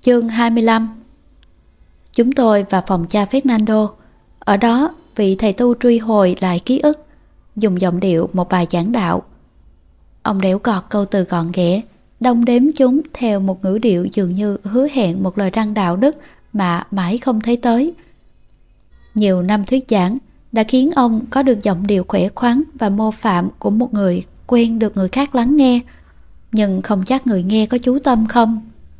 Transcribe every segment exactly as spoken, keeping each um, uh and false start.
Chương hai mươi lăm. Chúng tôi vào phòng cha Fernando. Ở đó, vị thầy tu truy hồi lại ký ức, dùng giọng điệu một bài giảng đạo. Ông đẽo gọt câu từ gọn ghẽ, đong đếm chúng theo một ngữ điệu dường như hứa hẹn một lời răn đạo đức mà mãi không thấy tới. Nhiều năm thuyết giảng đã khiến ông có được giọng điệu khỏe khoắn và mô phạm của một người quen được người khác lắng nghe, nhưng không chắc người nghe có chú tâm không.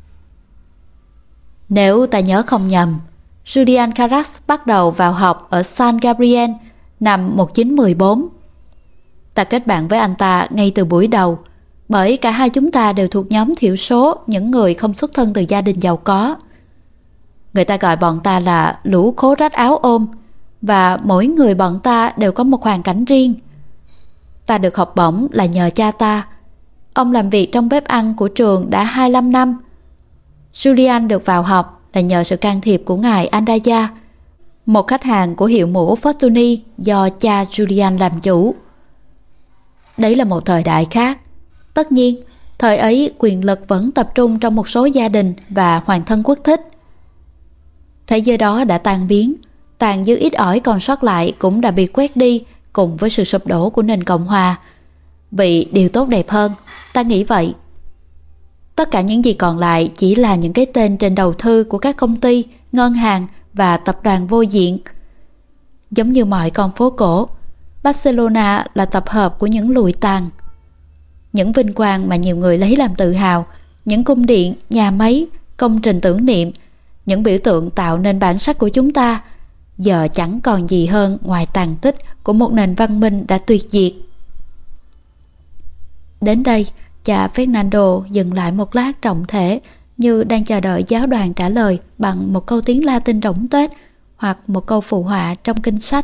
Nếu ta nhớ không nhầm, Julian Carras bắt đầu vào học ở San Gabriel năm một nghìn chín trăm mười bốn. Ta kết bạn với anh ta ngay từ buổi đầu, bởi cả hai chúng ta đều thuộc nhóm thiểu số những người không xuất thân từ gia đình giàu có. Người ta gọi bọn ta là lũ khố rách áo ôm, và mỗi người bọn ta đều có một hoàn cảnh riêng. Ta được học bổng là nhờ cha ta. Ông làm việc trong bếp ăn của trường đã hai mươi lăm năm. Julian được vào học là nhờ sự can thiệp của ngài Andaya, một khách hàng của hiệu mũ Fortuny do cha Julian làm chủ. Đấy là một thời đại khác. Tất nhiên, thời ấy quyền lực vẫn tập trung trong một số gia đình và hoàng thân quốc thích. Thế giới đó đã tan biến, tàn dư ít ỏi còn sót lại cũng đã bị quét đi cùng với sự sụp đổ của nền Cộng hòa. Vì điều tốt đẹp hơn, ta nghĩ vậy. Tất cả những gì còn lại chỉ là những cái tên trên đầu thư của các công ty, ngân hàng và tập đoàn vô diện. Giống như mọi con phố cổ, Barcelona là tập hợp của những lụi tàn. Những vinh quang mà nhiều người lấy làm tự hào, những cung điện, nhà máy, công trình tưởng niệm, những biểu tượng tạo nên bản sắc của chúng ta, giờ chẳng còn gì hơn ngoài tàn tích của một nền văn minh đã tuyệt diệt. Đến đây, cha Fernando dừng lại một lát trọng thể, như đang chờ đợi giáo đoàn trả lời bằng một câu tiếng Latin rỗng tuếch hoặc một câu phụ họa trong kinh sách.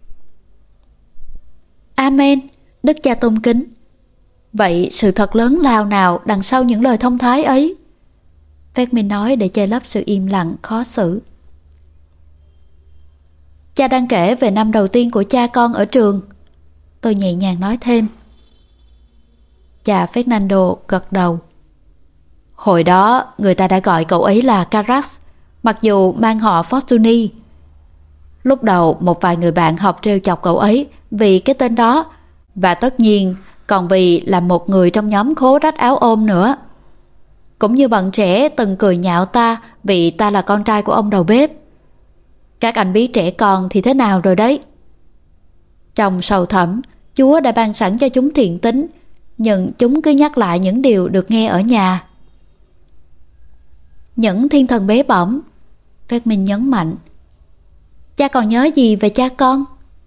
Amen, đức cha tôn kính. Vậy sự thật lớn lao nào đằng sau những lời thông thái ấy? Fermin nói để che lấp sự im lặng khó xử. Cha đang kể về năm đầu tiên của cha con ở trường. Tôi nhẹ nhàng nói thêm. Cha Fernando gật đầu. Hồi đó người ta đã gọi cậu ấy là Carras, mặc dù mang họ Fortuny. Lúc đầu một vài người bạn học trêu chọc cậu ấy vì cái tên đó, và tất nhiên còn vì là một người trong nhóm khố rách áo ôm nữa. Cũng như bọn trẻ từng cười nhạo ta vì ta là con trai của ông đầu bếp. Các anh biết trẻ con thì thế nào rồi đấy. Trong sầu thẳm, Chúa đã ban sẵn cho chúng thiện tính, nhưng chúng cứ nhắc lại những điều được nghe ở nhà. Những thiên thần bé bỏng, Fermin nhấn mạnh. Cha còn nhớ gì về cha con?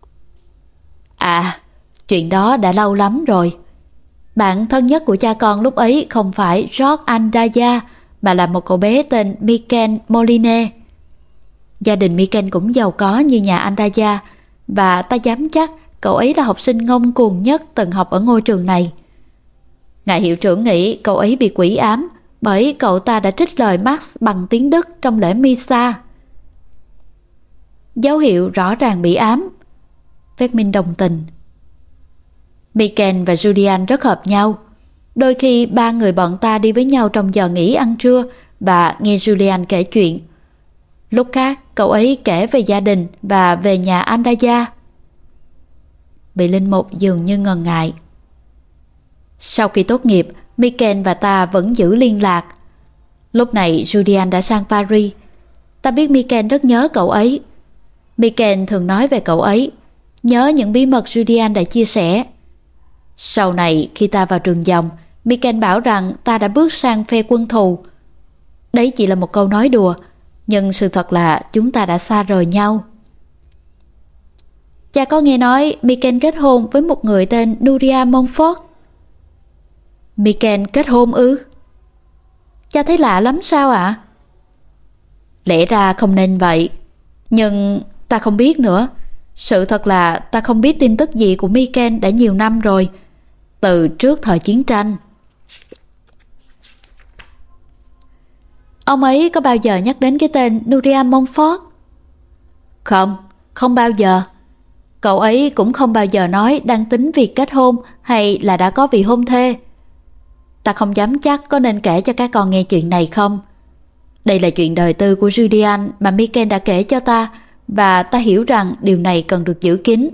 À, chuyện đó đã lâu lắm rồi. Bạn thân nhất của cha con lúc ấy không phải George Andaya, mà là một cậu bé tên Mikel Moline. Gia đình Mikel cũng giàu có như nhà Andaya, và ta dám chắc cậu ấy là học sinh ngông cuồng nhất từng học ở ngôi trường này. Ngài hiệu trưởng nghĩ cậu ấy bị quỷ ám bởi cậu ta đã trích lời Marx bằng tiếng Đức trong lễ Misa. Dấu hiệu rõ ràng bị ám. Fermin đồng tình. Mikel và Julian rất hợp nhau. Đôi khi ba người bọn ta đi với nhau trong giờ nghỉ ăn trưa và nghe Julian kể chuyện. Lúc khác cậu ấy kể về gia đình và về nhà Andaya. Vị linh mục dường như ngần ngại. Sau khi tốt nghiệp, Mikel và ta vẫn giữ liên lạc. Lúc này Julian đã sang Paris. Ta biết Mikel rất nhớ cậu ấy. Mikel thường nói về cậu ấy, nhớ những bí mật Julian đã chia sẻ. Sau này khi ta vào trường dòng, Mikel bảo rằng ta đã bước sang phe quân thù. Đấy chỉ là một câu nói đùa, nhưng sự thật là chúng ta đã xa rời nhau. Cha có nghe nói Mikel kết hôn với một người tên Nuria Montfort. Mikel kết hôn ư? Cha thấy lạ lắm sao ạ? Lẽ ra không nên vậy, nhưng ta không biết nữa. Sự thật là ta không biết tin tức gì của Mikel đã nhiều năm rồi, từ trước thời chiến tranh. Ông ấy có bao giờ nhắc đến cái tên Nuria Montfort? Không, không bao giờ. Cậu ấy cũng không bao giờ nói đang tính việc kết hôn hay là đã có vị hôn thê. Ta không dám chắc có nên kể cho các con nghe chuyện này không. Đây là chuyện đời tư của Julian mà Michael đã kể cho ta, và ta hiểu rằng điều này cần được giữ kín.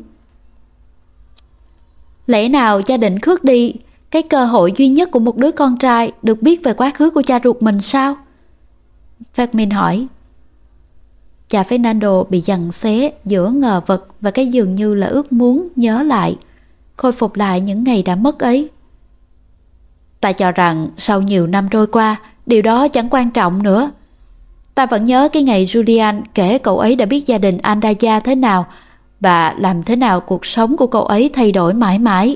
Lẽ nào cha định khước đi cái cơ hội duy nhất của một đứa con trai được biết về quá khứ của cha ruột mình sao? Fermin hỏi. Cha Fernando bị giằng xé giữa ngờ vực và cái dường như là ước muốn nhớ lại, khôi phục lại những ngày đã mất ấy. Ta cho rằng sau nhiều năm trôi qua, điều đó chẳng quan trọng nữa. Ta vẫn nhớ cái ngày Julian kể cậu ấy đã biết gia đình Andaya thế nào và làm thế nào cuộc sống của cậu ấy thay đổi mãi mãi.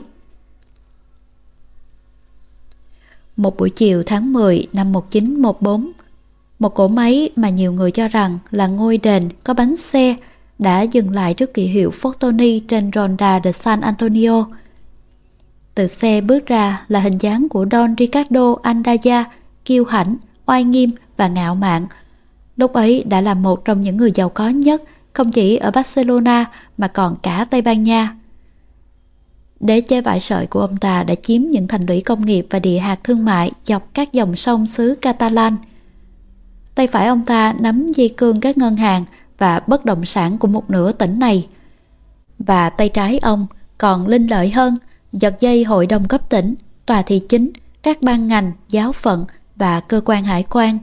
Một buổi chiều tháng mười năm một nghìn chín trăm mười bốn, một cỗ máy mà nhiều người cho rằng là ngôi đền có bánh xe đã dừng lại trước kỷ hiệu Fortuny trên Ronda de San Antonio. Từ xe bước ra là hình dáng của Don Ricardo Andaya, kiêu hãnh, oai nghiêm và ngạo mạn. Lúc ấy đã là một trong những người giàu có nhất, không chỉ ở Barcelona mà còn cả Tây Ban Nha. Đế chế vải sợi của ông ta đã chiếm những thành lũy công nghiệp và địa hạt thương mại dọc các dòng sông xứ Catalan. Tay phải ông ta nắm dây cương các ngân hàng và bất động sản của một nửa tỉnh này. Và tay trái ông còn linh lợi hơn, giật dây hội đồng cấp tỉnh, tòa thị chính, các ban ngành, giáo phận và cơ quan hải quan.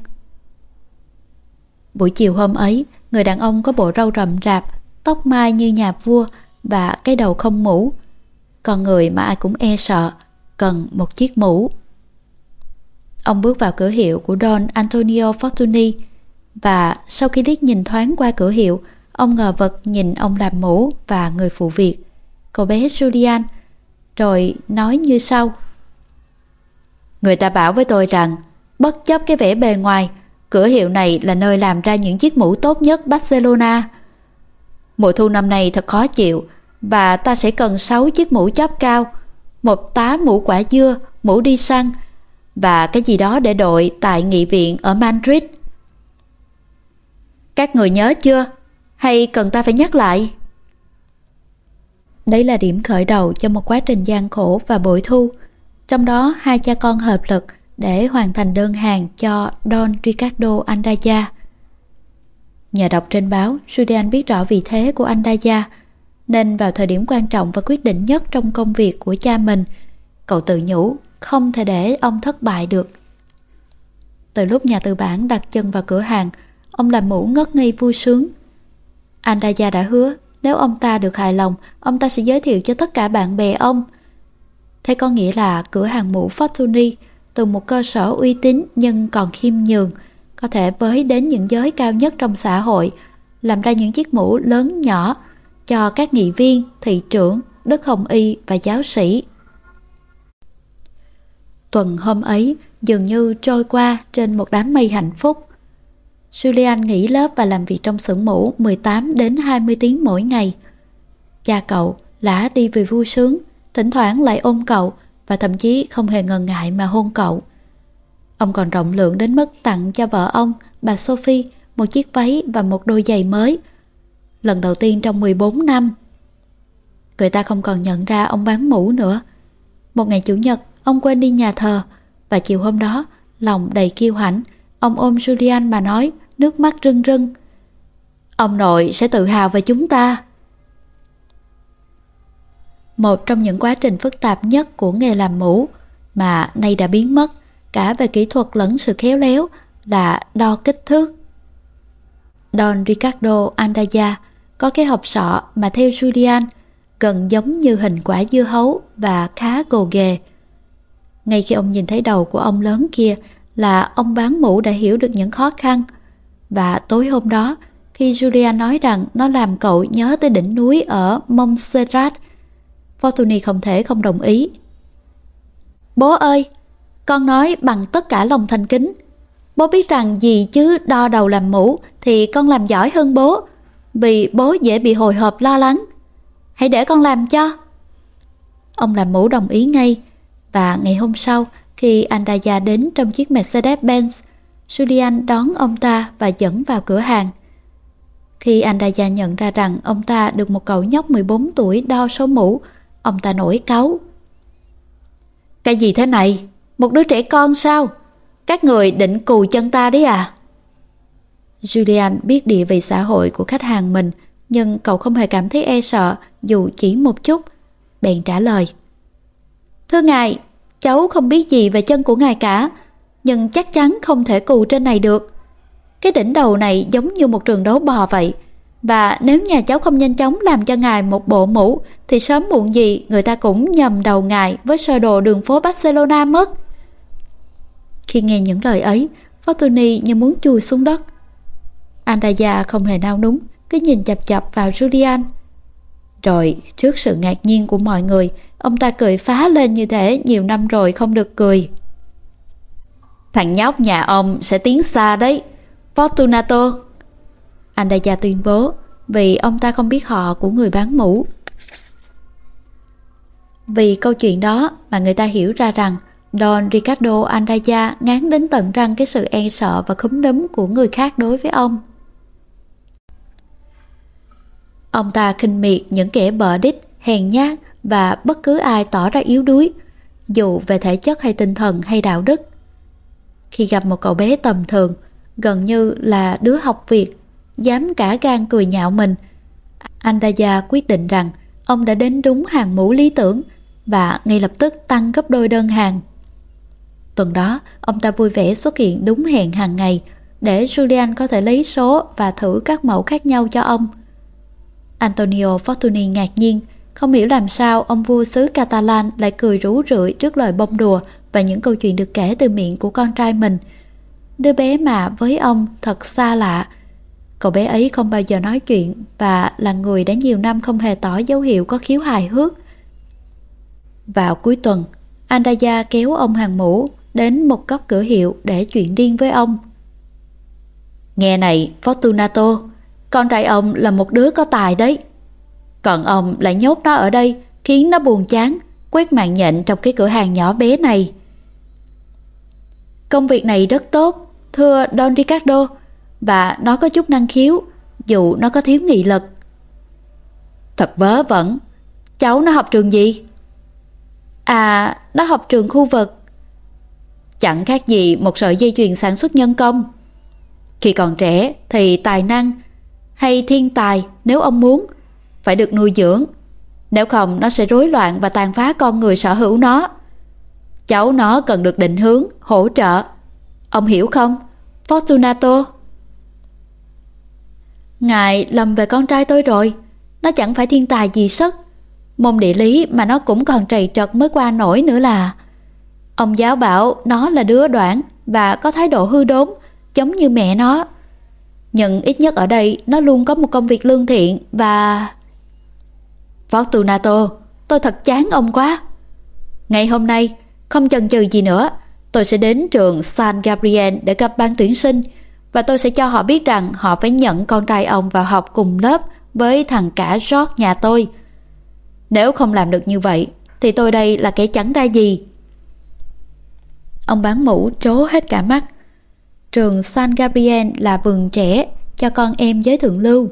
Buổi chiều hôm ấy, người đàn ông có bộ râu rậm rạp, tóc mai như nhà vua và cái đầu không mũ. Con người mà ai cũng e sợ, cần một chiếc mũ. Ông bước vào cửa hiệu của Don Antonio Fortuny và sau khi liếc nhìn thoáng qua cửa hiệu, ông ngờ vực nhìn ông làm mũ và người phụ việc, cậu bé Julian, rồi nói như sau. Người ta bảo với tôi rằng, bất chấp cái vẻ bề ngoài, cửa hiệu này là nơi làm ra những chiếc mũ tốt nhất Barcelona. Mùa thu năm nay thật khó chịu, và ta sẽ cần sáu chiếc mũ chóp cao, một tá mũ quả dưa, mũ đi săn, và cái gì đó để đội tại nghị viện ở Madrid. Các người nhớ chưa? Hay cần ta phải nhắc lại? Đấy là điểm khởi đầu cho một quá trình gian khổ và bội thu. Trong đó hai cha con hợp lực để hoàn thành đơn hàng cho Don Ricardo Andaya. Nhờ đọc trên báo, Julian biết rõ vị thế của Andaya, nên vào thời điểm quan trọng và quyết định nhất trong công việc của cha mình, cậu tự nhủ không thể để ông thất bại được. Từ lúc nhà tư bản đặt chân vào cửa hàng, ông làm mũ ngất ngây vui sướng. Andaya đã hứa nếu ông ta được hài lòng, ông ta sẽ giới thiệu cho tất cả bạn bè ông. Thế có nghĩa là cửa hàng mũ Fortuny, từ một cơ sở uy tín nhưng còn khiêm nhường, có thể với đến những giới cao nhất trong xã hội, làm ra những chiếc mũ lớn nhỏ cho các nghị viên, thị trưởng, đức hồng y và giáo sĩ. Tuần hôm ấy dường như trôi qua trên một đám mây hạnh phúc. Julian nghỉ lớp và làm việc trong xưởng mũ mười tám đến hai mươi tiếng mỗi ngày. Cha cậu lả đi vì vui sướng, thỉnh thoảng lại ôm cậu và thậm chí không hề ngần ngại mà hôn cậu. Ông còn rộng lượng đến mức tặng cho vợ ông, bà Sophie, một chiếc váy và một đôi giày mới. Lần đầu tiên trong mười bốn năm. Người ta không còn nhận ra ông bán mũ nữa. Một ngày Chủ nhật, ông quên đi nhà thờ, và chiều hôm đó, lòng đầy kiêu hãnh, ông ôm Julian mà nói, nước mắt rưng rưng. Ông nội sẽ tự hào về chúng ta. Một trong những quá trình phức tạp nhất của nghề làm mũ, mà nay đã biến mất, cả về kỹ thuật lẫn sự khéo léo, là đo kích thước. Don Ricardo Andaya có cái hộp sọ mà theo Julian gần giống như hình quả dưa hấu và khá gồ ghề. Ngay khi ông nhìn thấy đầu của ông lớn kia là ông bán mũ đã hiểu được những khó khăn. Và tối hôm đó, khi Julian nói rằng nó làm cậu nhớ tới đỉnh núi ở Montserrat, Fortuny không thể không đồng ý. Bố ơi, con nói bằng tất cả lòng thành kính. Bố biết rằng gì chứ đo đầu làm mũ thì con làm giỏi hơn bố, vì bố dễ bị hồi hộp lo lắng. Hãy để con làm cho. Ông làm mũ đồng ý ngay, và ngày hôm sau khi Andaya đến trong chiếc Mercedes-Benz, Julian đón ông ta và dẫn vào cửa hàng. Khi Andaya nhận ra rằng ông ta được một cậu nhóc mười bốn tuổi đo số mũ, ông ta nổi cáu. Cái gì thế này? Một đứa trẻ con sao? Các người định cù chân ta đấy à? Julian biết địa vị xã hội của khách hàng mình, nhưng cậu không hề cảm thấy e sợ dù chỉ một chút. Bèn trả lời: Thưa ngài, cháu không biết gì về chân của ngài cả, nhưng chắc chắn không thể cù trên này được. Cái đỉnh đầu này giống như một trường đấu bò vậy, và nếu nhà cháu không nhanh chóng làm cho ngài một bộ mũ thì sớm muộn gì người ta cũng nhầm đầu ngài với sơ đồ đường phố Barcelona mất. Khi nghe những lời ấy, Fortuny như muốn chui xuống đất. Andrea không hề nao núng, cứ nhìn chằm chằm vào Julian. Rồi trước sự ngạc nhiên của mọi người, ông ta cười phá lên như thể nhiều năm rồi không được cười. Thằng nhóc nhà ông sẽ tiến xa đấy, Fortunato, Andrea tuyên bố, vì ông ta không biết họ của người bán mũ. Vì câu chuyện đó mà người ta hiểu ra rằng Don Ricardo Andrea ngán đến tận răng cái sự e sợ và khúm núm của người khác đối với ông. Ông ta khinh miệt những kẻ bợ đích, hèn nhát và bất cứ ai tỏ ra yếu đuối, dù về thể chất hay tinh thần hay đạo đức. Khi gặp một cậu bé tầm thường, gần như là đứa học việc, dám cả gan cười nhạo mình, Andrea quyết định rằng ông đã đến đúng hàng mũ lý tưởng và ngay lập tức tăng gấp đôi đơn hàng. Tuần đó, ông ta vui vẻ xuất hiện đúng hẹn hàng ngày để Julian có thể lấy số và thử các mẫu khác nhau cho ông. Antonio Fortuny ngạc nhiên, không hiểu làm sao ông vua xứ Catalan lại cười rú rượi trước lời bông đùa và những câu chuyện được kể từ miệng của con trai mình. Đứa bé mà với ông thật xa lạ. Cậu bé ấy không bao giờ nói chuyện và là người đã nhiều năm không hề tỏ dấu hiệu có khiếu hài hước. Vào cuối tuần, Andrea kéo ông hàng mũ đến một góc cửa hiệu để chuyện riêng với ông. Nghe này, Fortunato, con trai ông là một đứa có tài đấy. Còn ông lại nhốt nó ở đây, khiến nó buồn chán, quét mạng nhện trong cái cửa hàng nhỏ bé này. Công việc này rất tốt, thưa Don Ricardo, và nó có chút năng khiếu, dù nó có thiếu nghị lực. Thật vớ vẩn. Cháu nó học trường gì? À, nó học trường khu vực. Chẳng khác gì một sợi dây chuyền sản xuất nhân công. Khi còn trẻ thì tài năng hay thiên tài, nếu ông muốn, phải được nuôi dưỡng. Nếu không nó sẽ rối loạn và tàn phá con người sở hữu nó. Cháu nó cần được định hướng, hỗ trợ. Ông hiểu không, Fortunato? Ngài lầm về con trai tôi rồi. Nó chẳng phải thiên tài gì sất. Môn địa lý mà nó cũng còn trầy trật mới qua nổi nữa là. Ông giáo bảo nó là đứa đoản và có thái độ hư đốn, giống như mẹ nó. Nhưng ít nhất ở đây nó luôn có một công việc lương thiện và... Fortunato, tôi thật chán ông quá. Ngày hôm nay, không chần chừ gì nữa, tôi sẽ đến trường San Gabriel để gặp ban tuyển sinh, và tôi sẽ cho họ biết rằng họ phải nhận con trai ông vào học cùng lớp với thằng cả George nhà tôi. Nếu không làm được như vậy, thì tôi đây là kẻ chẳng ra gì. Ông bán mũ trố hết cả mắt. Trường San Gabriel là vườn trẻ cho con em giới thượng lưu.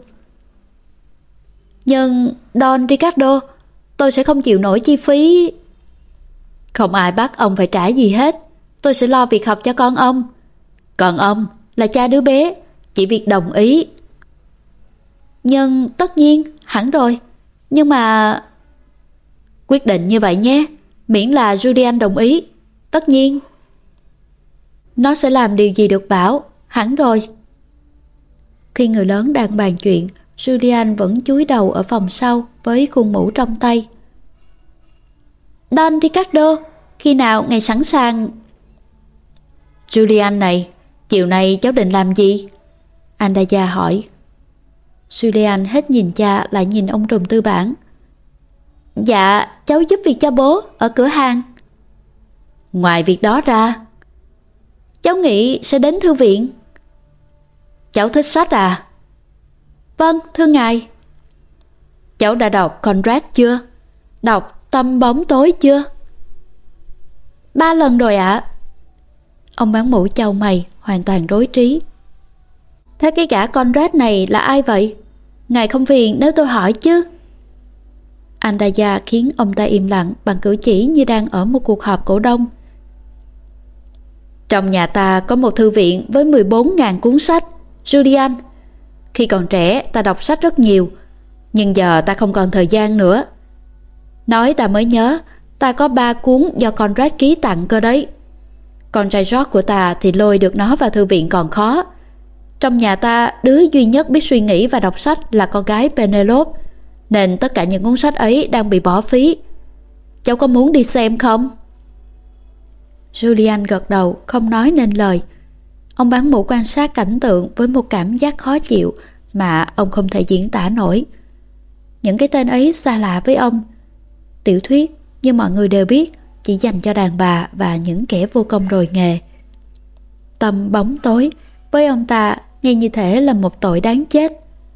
Nhưng Don Ricardo, tôi sẽ không chịu nổi chi phí. Không ai bắt ông phải trả gì hết. Tôi sẽ lo việc học cho con ông. Còn ông là cha đứa bé, chỉ việc đồng ý. Nhưng tất nhiên, hẳn rồi. Nhưng mà... Quyết định như vậy nhé, miễn là Julian đồng ý. Tất nhiên. Nó sẽ làm điều gì được bảo, hẳn rồi. Khi người lớn đang bàn chuyện, Julian vẫn chúi đầu ở phòng sau với khuôn mũ trong tay. Don Ricardo, khi nào ngài sẵn sàng? Julian này, chiều nay cháu định làm gì? Andrea hỏi. Julian hết nhìn cha lại nhìn ông trùm tư bản. Dạ, cháu giúp việc cho bố ở cửa hàng. Ngoài việc đó ra, cháu nghĩ sẽ đến thư viện. Cháu thích sách à? Vâng, thưa ngài. Cháu đã đọc Conrad chưa? Đọc Tâm bóng tối chưa? Ba lần rồi ạ. À. Ông bán mũ chau mày, hoàn toàn rối trí. Thế cái gã Conrad này là ai vậy? Ngài không phiền nếu tôi hỏi chứ? Andrea khiến ông ta im lặng bằng cử chỉ như đang ở một cuộc họp cổ đông. Trong nhà ta có một thư viện với mười bốn nghìn cuốn sách, Julian, khi còn trẻ ta đọc sách rất nhiều, nhưng giờ ta không còn thời gian nữa. Nói ta mới nhớ, ta có ba cuốn do Conrad ký tặng cơ đấy. Con trai George của ta thì lôi được nó vào thư viện còn khó. Trong nhà ta, đứa duy nhất biết suy nghĩ và đọc sách là con gái Penelope, nên tất cả những cuốn sách ấy đang bị bỏ phí. Cháu có muốn đi xem không? Julian gật đầu, không nói nên lời. Ông bán mũ quan sát cảnh tượng với một cảm giác khó chịu mà ông không thể diễn tả nổi. Những cái tên ấy xa lạ với ông. Tiểu thuyết, như mọi người đều biết, chỉ dành cho đàn bà và những kẻ vô công rồi nghề. Tâm bóng tối, với ông ta nghe như thể là một tội đáng chết.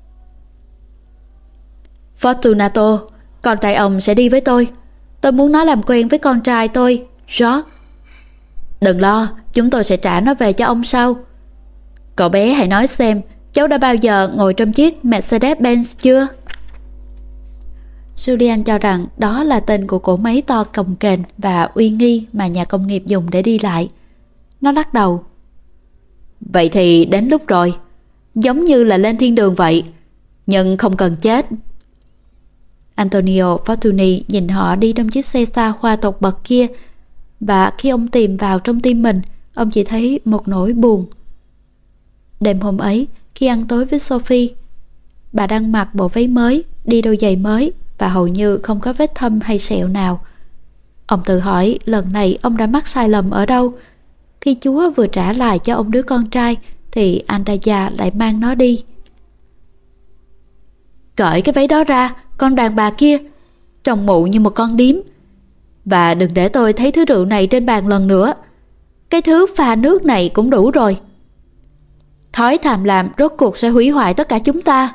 Fortunato, con trai ông sẽ đi với tôi. Tôi muốn nó làm quen với con trai tôi, George. Đừng lo, chúng tôi sẽ trả nó về cho ông sau. Cậu bé hãy nói xem, cháu đã bao giờ ngồi trong chiếc Mercedes-Benz chưa? Julian cho rằng đó là tên của cỗ máy to cồng kềnh và uy nghi mà nhà công nghiệp dùng để đi lại. Nó lắc đầu. Vậy thì đến lúc rồi, giống như là lên thiên đường vậy, nhưng không cần chết. Antonio Fortuny nhìn họ đi trong chiếc xe xa hoa tột bậc kia, và khi ông tìm vào trong tim mình, ông chỉ thấy một nỗi buồn. Đêm hôm ấy, khi ăn tối với Sophie, bà đang mặc bộ váy mới, đi đôi giày mới và hầu như không có vết thâm hay sẹo nào. Ông tự hỏi lần này ông đã mắc sai lầm ở đâu. Khi Chúa vừa trả lại cho ông đứa con trai thì Andaya lại mang nó đi. Cởi cái váy đó ra, con đàn bà kia, trông mụ như một con điếm. Và đừng để tôi thấy thứ rượu này trên bàn lần nữa. Cái thứ pha nước này cũng đủ rồi. Thói tham lam rốt cuộc sẽ hủy hoại tất cả chúng ta.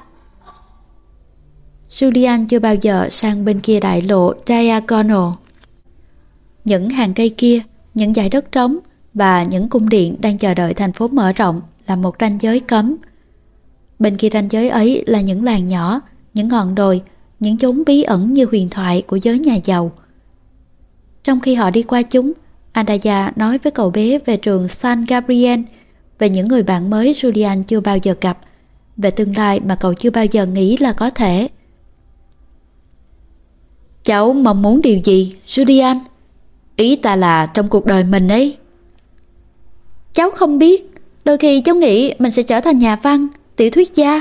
Julian chưa bao giờ sang bên kia đại lộ Diagonal. Những hàng cây kia, những dải đất trống và những cung điện đang chờ đợi thành phố mở rộng là một ranh giới cấm. Bên kia ranh giới ấy là những làng nhỏ, những ngọn đồi, những chốn bí ẩn như huyền thoại của giới nhà giàu. Trong khi họ đi qua chúng, Andaya nói với cậu bé về trường San Gabriel, về những người bạn mới Julian chưa bao giờ gặp, về tương lai mà cậu chưa bao giờ nghĩ là có thể. Cháu mong muốn điều gì, Julian? Ý ta là trong cuộc đời mình ấy. Cháu không biết, đôi khi cháu nghĩ mình sẽ trở thành nhà văn, tiểu thuyết gia.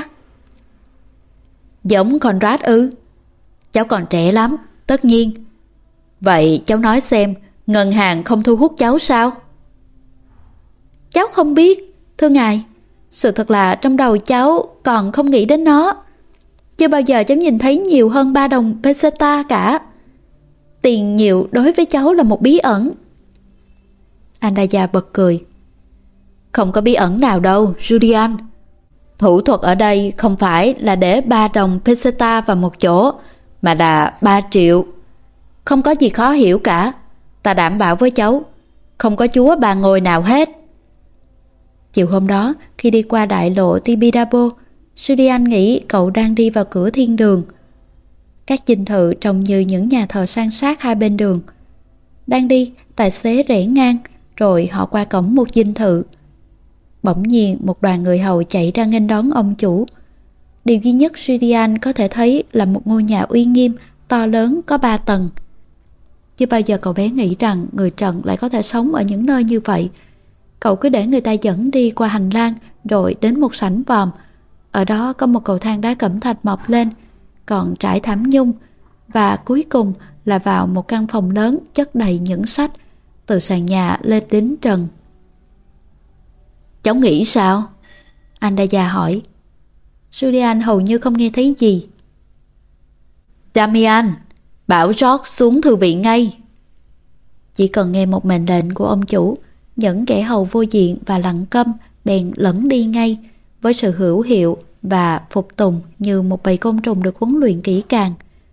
Giống Conrad ư? Cháu còn trẻ lắm, tất nhiên. Vậy cháu nói xem, ngân hàng không thu hút cháu sao? Cháu không biết, thưa ngài. Sự thật là trong đầu cháu còn không nghĩ đến nó. Chưa bao giờ cháu nhìn thấy nhiều hơn ba đồng peseta cả. Tiền nhiều đối với cháu là một bí ẩn. Andaya bật cười. Không có bí ẩn nào đâu, Julian. Thủ thuật ở đây không phải là để ba đồng peseta vào một chỗ, mà là ba triệu. Không có gì khó hiểu cả. Ta đảm bảo với cháu, không có chúa bà ngồi nào hết. Chiều hôm đó, khi đi qua đại lộ Tibidabo, Julian nghĩ cậu đang đi vào cửa thiên đường. Các dinh thự trông như những nhà thờ san sát hai bên đường. Đang đi, tài xế rẽ ngang, rồi họ qua cổng một dinh thự. Bỗng nhiên một đoàn người hầu chạy ra nghênh đón ông chủ. Điều duy nhất Julian có thể thấy là một ngôi nhà uy nghiêm, to lớn, có ba tầng. Chưa bao giờ cậu bé nghĩ rằng người trần lại có thể sống ở những nơi như vậy. Cậu cứ để người ta dẫn đi qua hành lang, rồi đến một sảnh vòm. Ở đó có một cầu thang đá cẩm thạch mọc lên, còn trải thảm nhung, và cuối cùng là vào một căn phòng lớn chất đầy những sách, từ sàn nhà lên đến trần. Cháu nghĩ sao? Andaya hỏi. Julian hầu như không nghe thấy gì. Damian, bảo George xuống thư viện ngay. Chỉ cần nghe một mệnh lệnh của ông chủ, những kẻ hầu vô diện và lặng câm bèn lẫn đi ngay, với sự hữu hiệu và phục tùng như một bầy côn trùng được huấn luyện kỹ càng.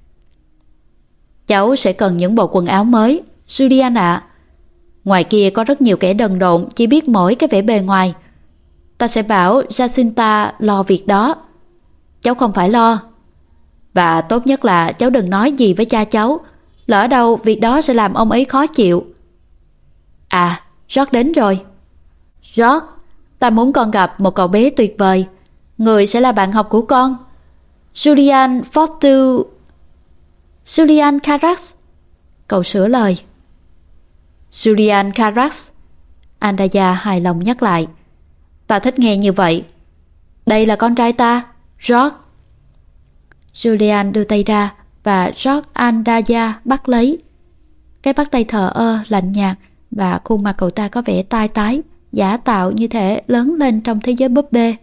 Cháu sẽ cần những bộ quần áo mới, Julian ạ. À. Ngoài kia có rất nhiều kẻ đần độn chỉ biết mỗi cái vẻ bề ngoài. Ta sẽ bảo Jacinta lo việc đó. Cháu không phải lo. Và tốt nhất là cháu đừng nói gì với cha cháu. Lỡ đâu việc đó sẽ làm ông ấy khó chịu. À, George đến rồi. George, Ta muốn con gặp một cậu bé tuyệt vời. Người sẽ là bạn học của con. Julian Fortu... Julian Carax. Cậu sửa lời. Julian Carax. Andaya hài lòng nhắc lại. Ta thích nghe như vậy. Đây là con trai ta, George. Julian đưa tay ra và George Andaya bắt lấy. Cái bắt tay thờ ơ, lạnh nhạt và khuôn mặt cậu ta có vẻ tai tái, giả tạo như thể lớn lên trong thế giới búp bê.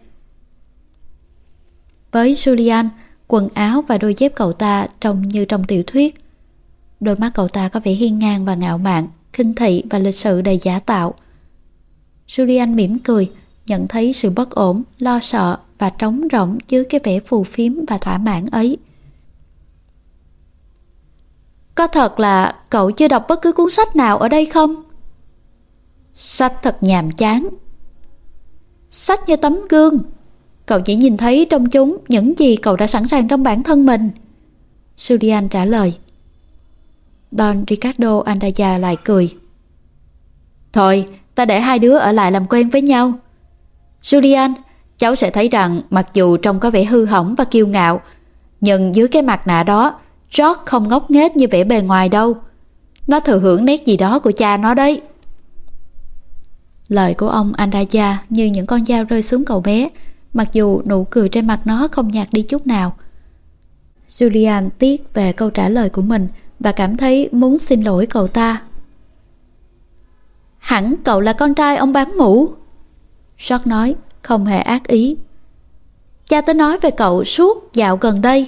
Với Julian, quần áo và đôi dép cậu ta trông như trong tiểu thuyết. Đôi mắt cậu ta có vẻ hiên ngang và ngạo mạn, khinh thị và lịch sự đầy giả tạo. Julian mỉm cười, nhận thấy sự bất ổn, lo sợ và trống rỗng dưới cái vẻ phù phiếm và thỏa mãn ấy. Có thật là cậu chưa đọc bất cứ cuốn sách nào ở đây không? Sách thật nhàm chán. Sách như tấm gương. Cậu chỉ nhìn thấy trong chúng những gì cậu đã sẵn sàng trong bản thân mình. Julian trả lời. Don Ricardo Andaya lại cười. Thôi, ta để hai đứa ở lại làm quen với nhau. Julian, cháu sẽ thấy rằng mặc dù trông có vẻ hư hỏng và kiêu ngạo, nhưng dưới cái mặt nạ đó, George không ngốc nghếch như vẻ bề ngoài đâu. Nó thừa hưởng nét gì đó của cha nó đấy. Lời của ông Andaya như những con dao rơi xuống cậu bé, mặc dù nụ cười trên mặt nó không nhạt đi chút nào. Julian tiếc về câu trả lời của mình và cảm thấy muốn xin lỗi cậu ta. Hẳn cậu là con trai ông bán mũ, George nói, không hề ác ý. Cha tớ nói về cậu suốt dạo gần đây.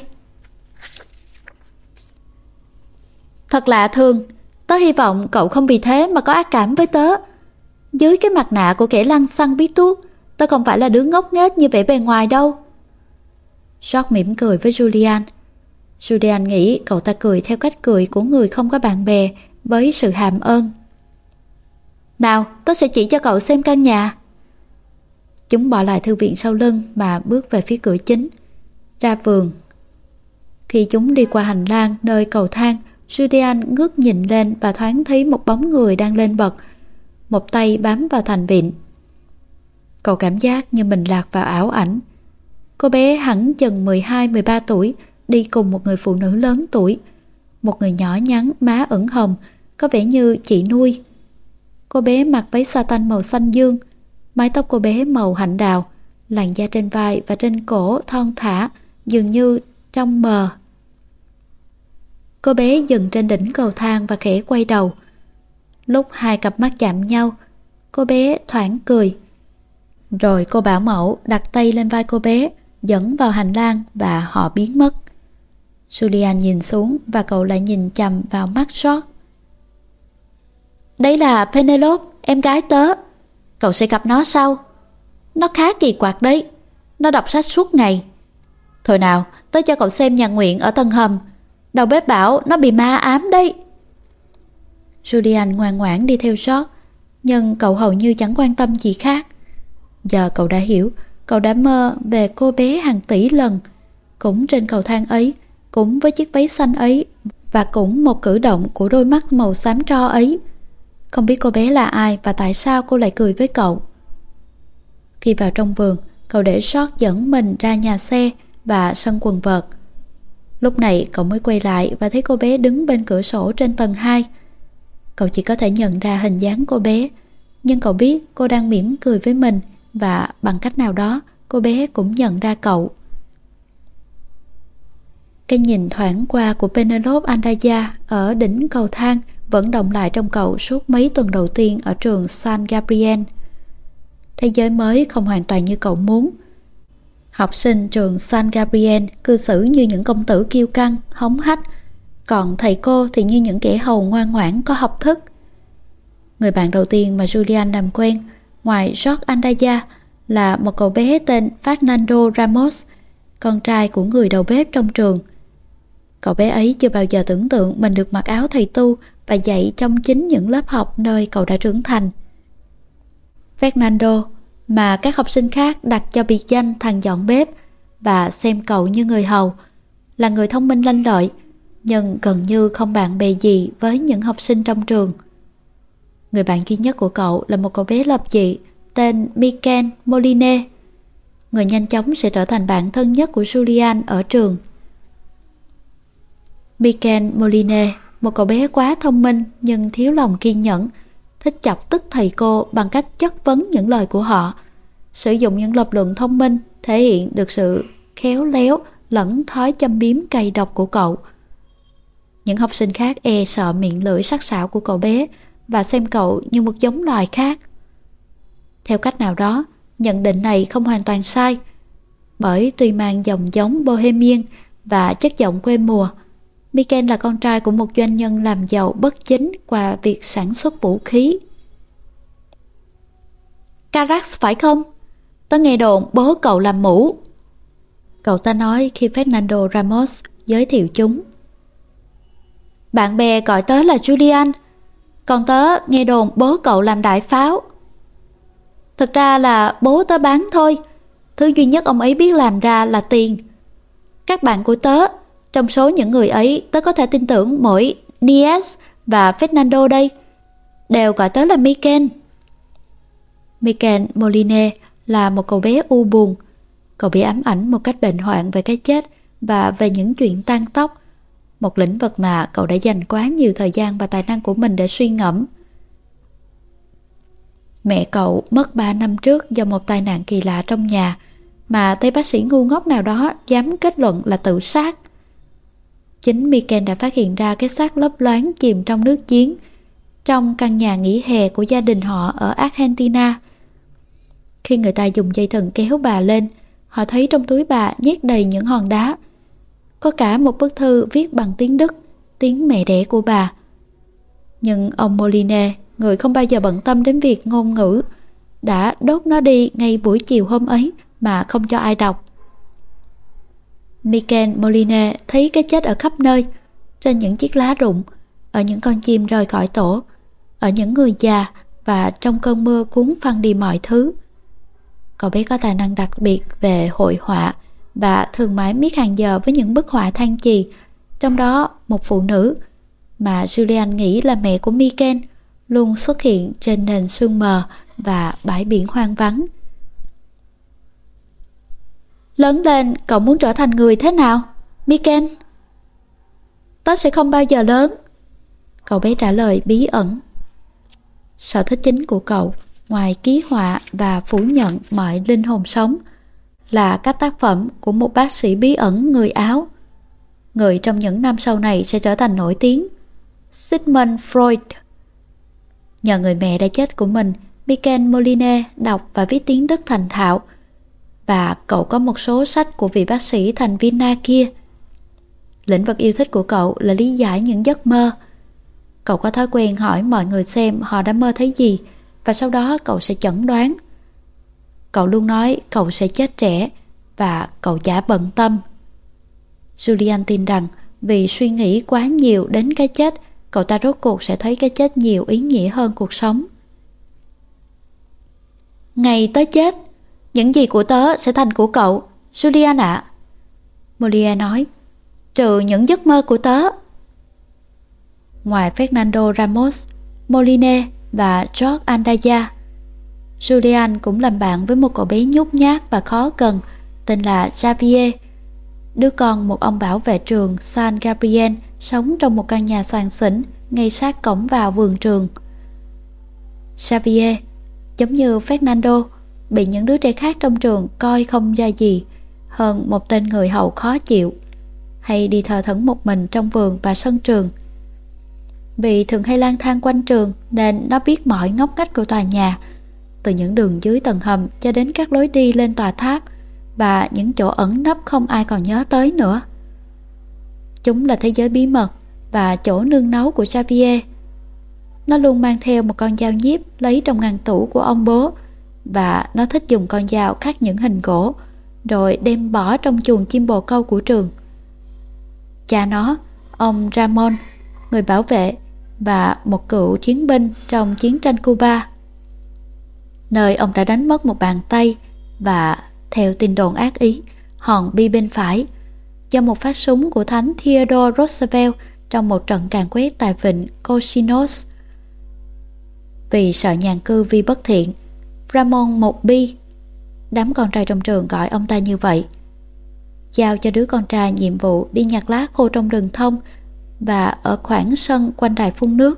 Thật lạ thường, tớ hy vọng cậu không vì thế mà có ác cảm với tớ. Dưới cái mặt nạ của kẻ lăng xăng biết tuốt, tớ không phải là đứa ngốc nghếch như vẻ bề ngoài đâu. George mỉm cười với Julian. Julian nghĩ cậu ta cười theo cách cười của người không có bạn bè, với sự hàm ơn. Nào, tớ sẽ chỉ cho cậu xem căn nhà. Chúng bỏ lại thư viện sau lưng mà bước về phía cửa chính, ra vườn. Khi chúng đi qua hành lang nơi cầu thang, Julian ngước nhìn lên và thoáng thấy một bóng người đang lên bậc, một tay bám vào thành vịn. Cậu cảm giác như mình lạc vào ảo ảnh. Cô bé hẳn chừng mười hai mười ba tuổi, đi cùng một người phụ nữ lớn tuổi, một người nhỏ nhắn, má ửng hồng, có vẻ như chị nuôi. Cô bé mặc váy sa-tanh màu xanh dương, mái tóc cô bé màu hạnh đào, làn da trên vai và trên cổ thon thả, dường như trong mờ. Cô bé dừng trên đỉnh cầu thang và khẽ quay đầu. Lúc hai cặp mắt chạm nhau, cô bé thoảng cười. Rồi cô bảo mẫu đặt tay lên vai cô bé, dẫn vào hành lang và họ biến mất. Julian nhìn xuống và cậu lại nhìn chằm vào mắt George. Đây là Penelope, em gái tớ. Cậu sẽ gặp nó sau. Nó khá kỳ quặc đấy. Nó đọc sách suốt ngày. Thôi nào, tớ cho cậu xem nhà nguyện ở tầng hầm. Đầu bếp bảo nó bị ma ám đấy. Julian ngoan ngoãn đi theo George, nhưng cậu hầu như chẳng quan tâm gì khác. Giờ cậu đã hiểu, cậu đã mơ về cô bé hàng tỷ lần, cũng trên cầu thang ấy, cũng với chiếc váy xanh ấy, và cũng một cử động của đôi mắt màu xám tro ấy. Không biết cô bé là ai và tại sao cô lại cười với cậu. Khi vào trong vườn, cậu để George dẫn mình ra nhà xe và sân quần vợt. Lúc này cậu mới quay lại và thấy cô bé đứng bên cửa sổ trên tầng hai. Cậu chỉ có thể nhận ra hình dáng cô bé, nhưng cậu biết cô đang mỉm cười với mình và bằng cách nào đó cô bé cũng nhận ra cậu. Cái nhìn thoáng qua của Penelope Andaya ở đỉnh cầu thang vẫn động lại trong cậu suốt mấy tuần đầu tiên ở trường San Gabriel. Thế giới mới không hoàn toàn như cậu muốn. Học sinh trường San Gabriel cư xử như những công tử kiêu căng, hống hách, còn thầy cô thì như những kẻ hầu ngoan ngoãn có học thức. Người bạn đầu tiên mà Julian làm quen, ngoài George Andaya, là một cậu bé tên Fernando Ramos, con trai của người đầu bếp trong trường. Cậu bé ấy chưa bao giờ tưởng tượng mình được mặc áo thầy tu và dạy trong chính những lớp học nơi cậu đã trưởng thành. Fernando, mà các học sinh khác đặt cho biệt danh thằng dọn bếp và xem cậu như người hầu, là người thông minh lanh lợi, nhưng gần như không bạn bè gì với những học sinh trong trường. Người bạn duy nhất của cậu là một cậu bé lập dị, tên Michael Moline. Người nhanh chóng sẽ trở thành bạn thân nhất của Julian ở trường. Michael Moline, một cậu bé quá thông minh nhưng thiếu lòng kiên nhẫn, thích chọc tức thầy cô bằng cách chất vấn những lời của họ. Sử dụng những lập luận thông minh thể hiện được sự khéo léo lẫn thói châm biếm cay độc của cậu. Những học sinh khác e sợ miệng lưỡi sắc sảo của cậu bé và xem cậu như một giống loài khác. Theo cách nào đó, nhận định này không hoàn toàn sai, bởi tuy mang dòng giống Bohemian và chất giọng quê mùa, Michael là con trai của một doanh nhân làm giàu bất chính qua việc sản xuất vũ khí. Carax phải không? Tớ nghe đồn bố cậu làm mũ, cậu ta nói khi Fernando Ramos giới thiệu chúng. Bạn bè gọi tớ là Julian, còn tớ nghe đồn bố cậu làm đại pháo. Thực ra là bố tớ bán thôi, thứ duy nhất ông ấy biết làm ra là tiền. Các bạn của tớ, trong số những người ấy tớ có thể tin tưởng mỗi Nies và Fernando đây, đều gọi tớ là Michael. Michael Moline là một cậu bé u buồn. Cậu bị ám ảnh một cách bệnh hoạn về cái chết và về những chuyện tang tóc, một lĩnh vực mà cậu đã dành quá nhiều thời gian và tài năng của mình để suy ngẫm. Mẹ cậu mất ba năm trước do một tai nạn kỳ lạ trong nhà mà tay bác sĩ ngu ngốc nào đó dám kết luận là tự sát. Chính Michael đã phát hiện ra cái xác lấp loáng chìm trong nước giếng trong căn nhà nghỉ hè của gia đình họ ở Argentina. Khi người ta dùng dây thừng kéo bà lên, họ thấy trong túi bà nhét đầy những hòn đá. Có cả một bức thư viết bằng tiếng Đức, tiếng mẹ đẻ của bà. Nhưng ông Moline, người không bao giờ bận tâm đến việc ngôn ngữ, đã đốt nó đi ngay buổi chiều hôm ấy mà không cho ai đọc. Michael Moline thấy cái chết ở khắp nơi, trên những chiếc lá rụng, ở những con chim rời khỏi tổ, ở những người già và trong cơn mưa cuốn phăng đi mọi thứ. Cậu bé có tài năng đặc biệt về hội họa và thường mãi miết hàng giờ với những bức họa than chì, trong đó một phụ nữ mà Julian nghĩ là mẹ của Michael luôn xuất hiện trên nền sương mờ và bãi biển hoang vắng. Lớn lên cậu muốn trở thành người thế nào, Michael? Tớ sẽ không bao giờ lớn, cậu bé trả lời bí ẩn. Sở thích chính của cậu, ngoài ký họa và phủ nhận mọi linh hồn sống, là các tác phẩm của một bác sĩ bí ẩn người Áo, người trong những năm sau này sẽ trở thành nổi tiếng, Sigmund Freud. Nhờ người mẹ đã chết của mình, Michael Moline đọc và viết tiếng Đức thành thạo, và cậu có một số sách của vị bác sĩ thành Vienna kia. Lĩnh vực yêu thích của cậu là lý giải những giấc mơ. Cậu có thói quen hỏi mọi người xem họ đã mơ thấy gì, và sau đó cậu sẽ chẩn đoán. Cậu luôn nói cậu sẽ chết trẻ, và cậu chả bận tâm. Julian tin rằng vì suy nghĩ quá nhiều đến cái chết, cậu ta rốt cuộc sẽ thấy cái chết nhiều ý nghĩa hơn cuộc sống. Ngày tớ chết, những gì của tớ sẽ thành của cậu, Julian ạ. À. Molia nói, trừ những giấc mơ của tớ. Ngoài Fernando Ramos, Moline và George Andaya, Julian cũng làm bạn với một cậu bé nhút nhát và khó gần tên là Javier, đứa con một ông bảo vệ trường San Gabriel sống trong một căn nhà xoàn xỉnh ngay sát cổng vào vườn trường. Javier, giống như Fernando, bị những đứa trẻ khác trong trường coi không ra gì hơn một tên người hầu khó chịu, hay đi thờ thẫn một mình trong vườn và sân trường. Vì thường hay lang thang quanh trường nên nó biết mọi ngóc ngách của tòa nhà, từ những đường dưới tầng hầm cho đến các lối đi lên tòa tháp và những chỗ ẩn nấp không ai còn nhớ tới nữa. Chúng là thế giới bí mật và chỗ nương náu của Javier. Nó luôn mang theo một con dao nhíp lấy trong ngăn tủ của ông bố, và nó thích dùng con dao cắt những hình gỗ rồi đem bỏ trong chuồng chim bồ câu của trường. Cha nó, ông Ramon, người bảo vệ và một cựu chiến binh trong chiến tranh Cuba, nơi ông đã đánh mất một bàn tay và, theo tin đồn ác ý, hòn bi bên phải do một phát súng của thánh Theodore Roosevelt trong một trận càn quét tại vịnh Cochinos. Vì sợ nhàn cư vi bất thiện, Ramon một bi. Đám con trai trong trường gọi ông ta như vậy. Giao cho đứa con trai nhiệm vụ đi nhặt lá khô trong rừng thông và ở khoảng sân quanh đài phun nước.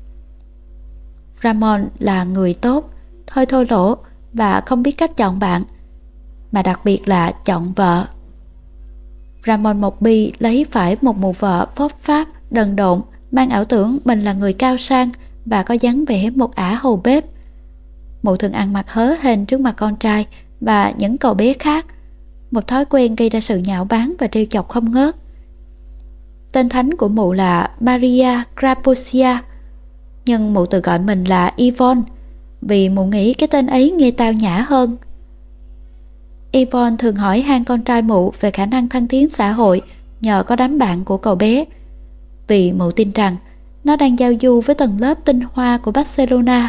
Ramon là người tốt, hơi thô lỗ và không biết cách chọn bạn, mà đặc biệt là chọn vợ. Ramon một bi lấy phải một mụ vợ phốt pháp, đần độn, mang ảo tưởng mình là người cao sang và có dáng vẻ một ả hầu bếp. Mụ thường ăn mặc hớ hênh trước mặt con trai và những cậu bé khác, một thói quen gây ra sự nhạo báng và trêu chọc không ngớt. Tên thánh của mụ là Maria Graposia, nhưng mụ tự gọi mình là Yvonne vì mụ nghĩ cái tên ấy nghe tao nhã hơn. Yvonne thường hỏi han con trai mụ về khả năng thăng tiến xã hội nhờ có đám bạn của cậu bé, vì mụ tin rằng nó đang giao du với tầng lớp tinh hoa của Barcelona.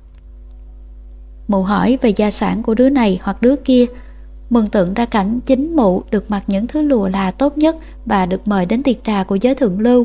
Mụ hỏi về gia sản của đứa này hoặc đứa kia, mường tượng ra cảnh chính mụ được mặc những thứ lùa là tốt nhất và được mời đến tiệc trà của giới thượng lưu.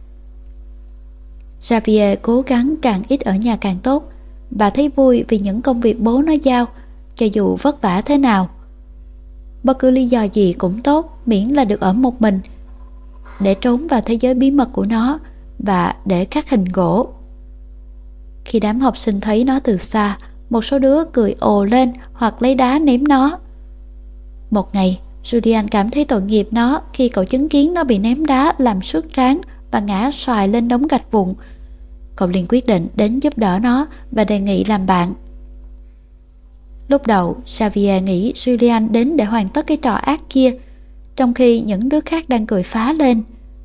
Javier cố gắng càng ít ở nhà càng tốt và thấy vui vì những công việc bố nó giao, cho dù vất vả thế nào. Bất cứ lý do gì cũng tốt, miễn là được ở một mình, để trốn vào thế giới bí mật của nó và để khắc hình gỗ. Khi đám học sinh thấy nó từ xa, một số đứa cười ồ lên hoặc lấy đá ném nó. Một ngày, Julian cảm thấy tội nghiệp nó khi cậu chứng kiến nó bị ném đá làm xước trán và ngã xoài lên đống gạch vụn. Cậu liền quyết định đến giúp đỡ nó và đề nghị làm bạn. Lúc đầu, Xavier nghĩ Julian đến để hoàn tất cái trò ác kia, trong khi những đứa khác đang cười phá lên.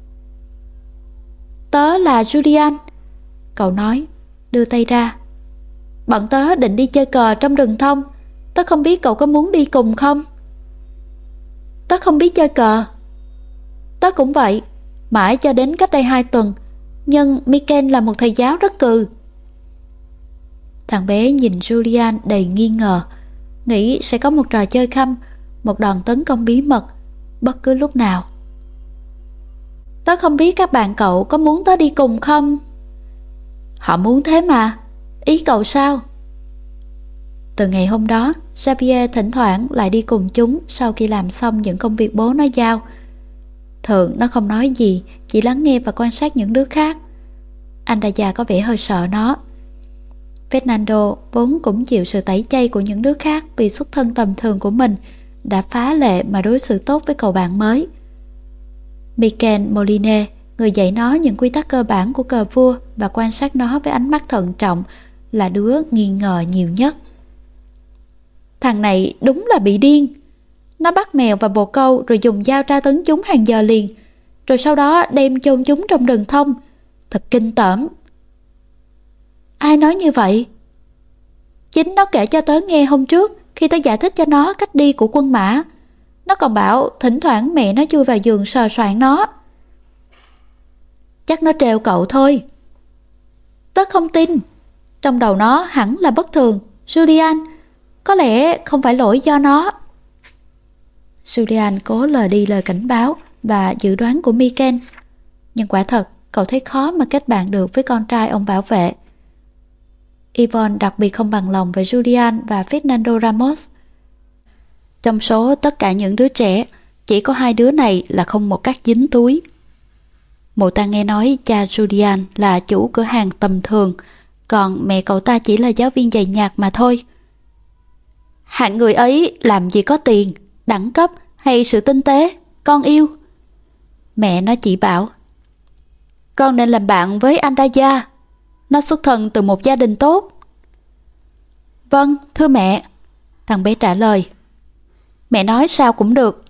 Tớ là Julian, cậu nói, đưa tay ra. Bọn tớ định đi chơi cờ trong rừng thông, tớ không biết cậu có muốn đi cùng không? Tớ không biết chơi cờ. Tớ cũng vậy, mãi cho đến cách đây hai tuần, nhưng Miken là một thầy giáo rất cừ. Thằng bé nhìn Julian đầy nghi ngờ, nghĩ sẽ có một trò chơi khăm, một đòn tấn công bí mật, bất cứ lúc nào. Tớ không biết các bạn cậu có muốn tớ đi cùng không? Họ muốn thế mà, ý cậu sao? Từ ngày hôm đó, Xavier thỉnh thoảng lại đi cùng chúng sau khi làm xong những công việc bố nó giao. Thường nó không nói gì, chỉ lắng nghe và quan sát những đứa khác. Anh đại già có vẻ hơi sợ nó. Fernando vốn cũng chịu sự tẩy chay của những đứa khác vì xuất thân tầm thường của mình, đã phá lệ mà đối xử tốt với cậu bạn mới. Mikel Moline, người dạy nó những quy tắc cơ bản của cờ vua và quan sát nó với ánh mắt thận trọng, là đứa nghi ngờ nhiều nhất. Thằng này đúng là bị điên. Nó bắt mèo và bồ câu rồi dùng dao tra tấn chúng hàng giờ liền, rồi sau đó đem chôn chúng trong rừng thông. Thật kinh tởm. Ai nói như vậy? Chính nó kể cho tớ nghe hôm trước khi tớ giải thích cho nó cách đi của quân mã. Nó còn bảo thỉnh thoảng mẹ nó chui vào giường sờ soạng nó. Chắc nó trêu cậu thôi. Tớ không tin. Trong đầu nó hẳn là bất thường. Julian, có lẽ không phải lỗi do nó. Julian cố lờ đi lời cảnh báo và dự đoán của Mikel. Nhưng quả thật, cậu thấy khó mà kết bạn được với con trai ông bảo vệ. Yvonne đặc biệt không bằng lòng với Julian và Fernando Ramos. Trong số tất cả những đứa trẻ, chỉ có hai đứa này là không một cách dính túi. Mụ ta nghe nói cha Julian là chủ cửa hàng tầm thường, còn mẹ cậu ta chỉ là giáo viên dạy nhạc mà thôi. Hạng người ấy làm gì có tiền, đẳng cấp hay sự tinh tế, con yêu. Mẹ nó chỉ bảo, con nên làm bạn với Andaya. Nó xuất thân từ một gia đình tốt. Vâng, thưa mẹ, thằng bé trả lời. Mẹ nói sao cũng được.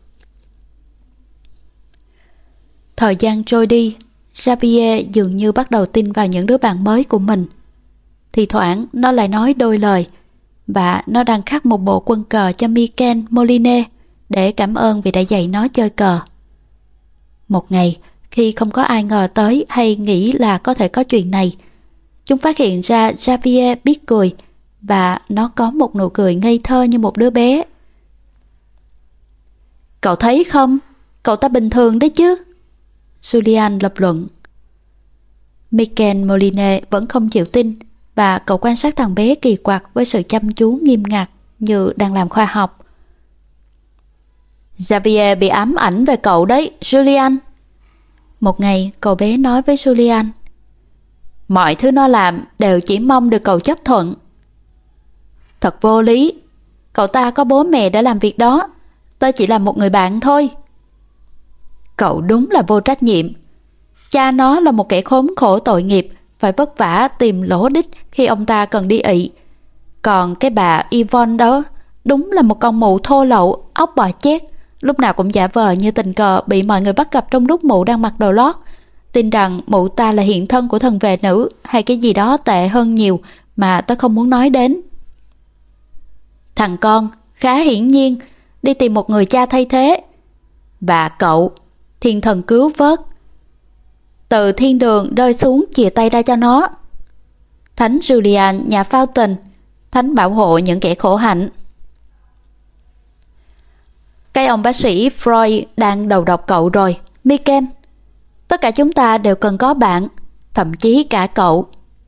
Thời gian trôi đi, Xavier dường như bắt đầu tin vào những đứa bạn mới của mình. Thì thoảng nó lại nói đôi lời, và nó đang khắc một bộ quân cờ cho Mikel Moline để cảm ơn vì đã dạy nó chơi cờ. Một ngày, khi không có ai ngờ tới hay nghĩ là có thể có chuyện này, chúng phát hiện ra Xavier biết cười, và nó có một nụ cười ngây thơ như một đứa bé. Cậu thấy không? Cậu ta bình thường đấy chứ? Julian lập luận. Mikel Moline vẫn không chịu tin, và cậu quan sát thằng bé kỳ quặc với sự chăm chú nghiêm ngặt như đang làm khoa học. Xavier bị ám ảnh về cậu đấy, Julian. Một ngày, cậu bé nói với Julian. Mọi thứ nó làm đều chỉ mong được cậu chấp thuận. Thật vô lý. Cậu ta có bố mẹ để làm việc đó. Tớ chỉ là một người bạn thôi. Cậu đúng là vô trách nhiệm. Cha nó là một kẻ khốn khổ tội nghiệp, phải vất vả tìm lỗ đích khi ông ta cần đi ị. Còn cái bà Yvonne đó đúng là một con mụ thô lậu, ốc bò chét, lúc nào cũng giả vờ như tình cờ bị mọi người bắt gặp trong lúc mụ đang mặc đồ lót, tin rằng mụ ta là hiện thân của thần về nữ hay cái gì đó tệ hơn nhiều mà tớ không muốn nói đến. Thằng con khá hiển nhiên đi tìm một người cha thay thế, và cậu, thiên thần cứu vớt, từ thiên đường rơi xuống chìa tay ra cho nó. Thánh Julian nhà phao tình, thánh bảo hộ những kẻ khổ hạnh. Cái ông bác sĩ Freud đang đầu độc cậu rồi, Michael. Tất cả chúng ta đều cần có bạn, thậm chí cả cậu.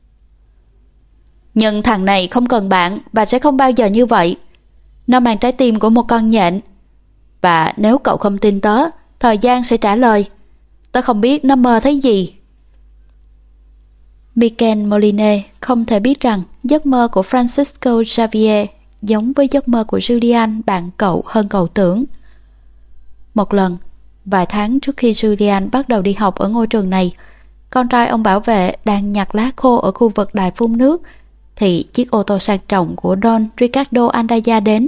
Nhưng thằng này không cần bạn và sẽ không bao giờ như vậy. Nó mang trái tim của một con nhện. Và nếu cậu không tin tớ, thời gian sẽ trả lời. Tớ không biết nó mơ thấy gì. Michael Moline không thể biết rằng giấc mơ của Francisco Xavier giống với giấc mơ của Julian bạn cậu hơn cậu tưởng. Một lần, vài tháng trước khi Julian bắt đầu đi học ở ngôi trường này, con trai ông bảo vệ đang nhặt lá khô ở khu vực đài phun nước, thì chiếc ô tô sang trọng của Don Ricardo Andaya đến.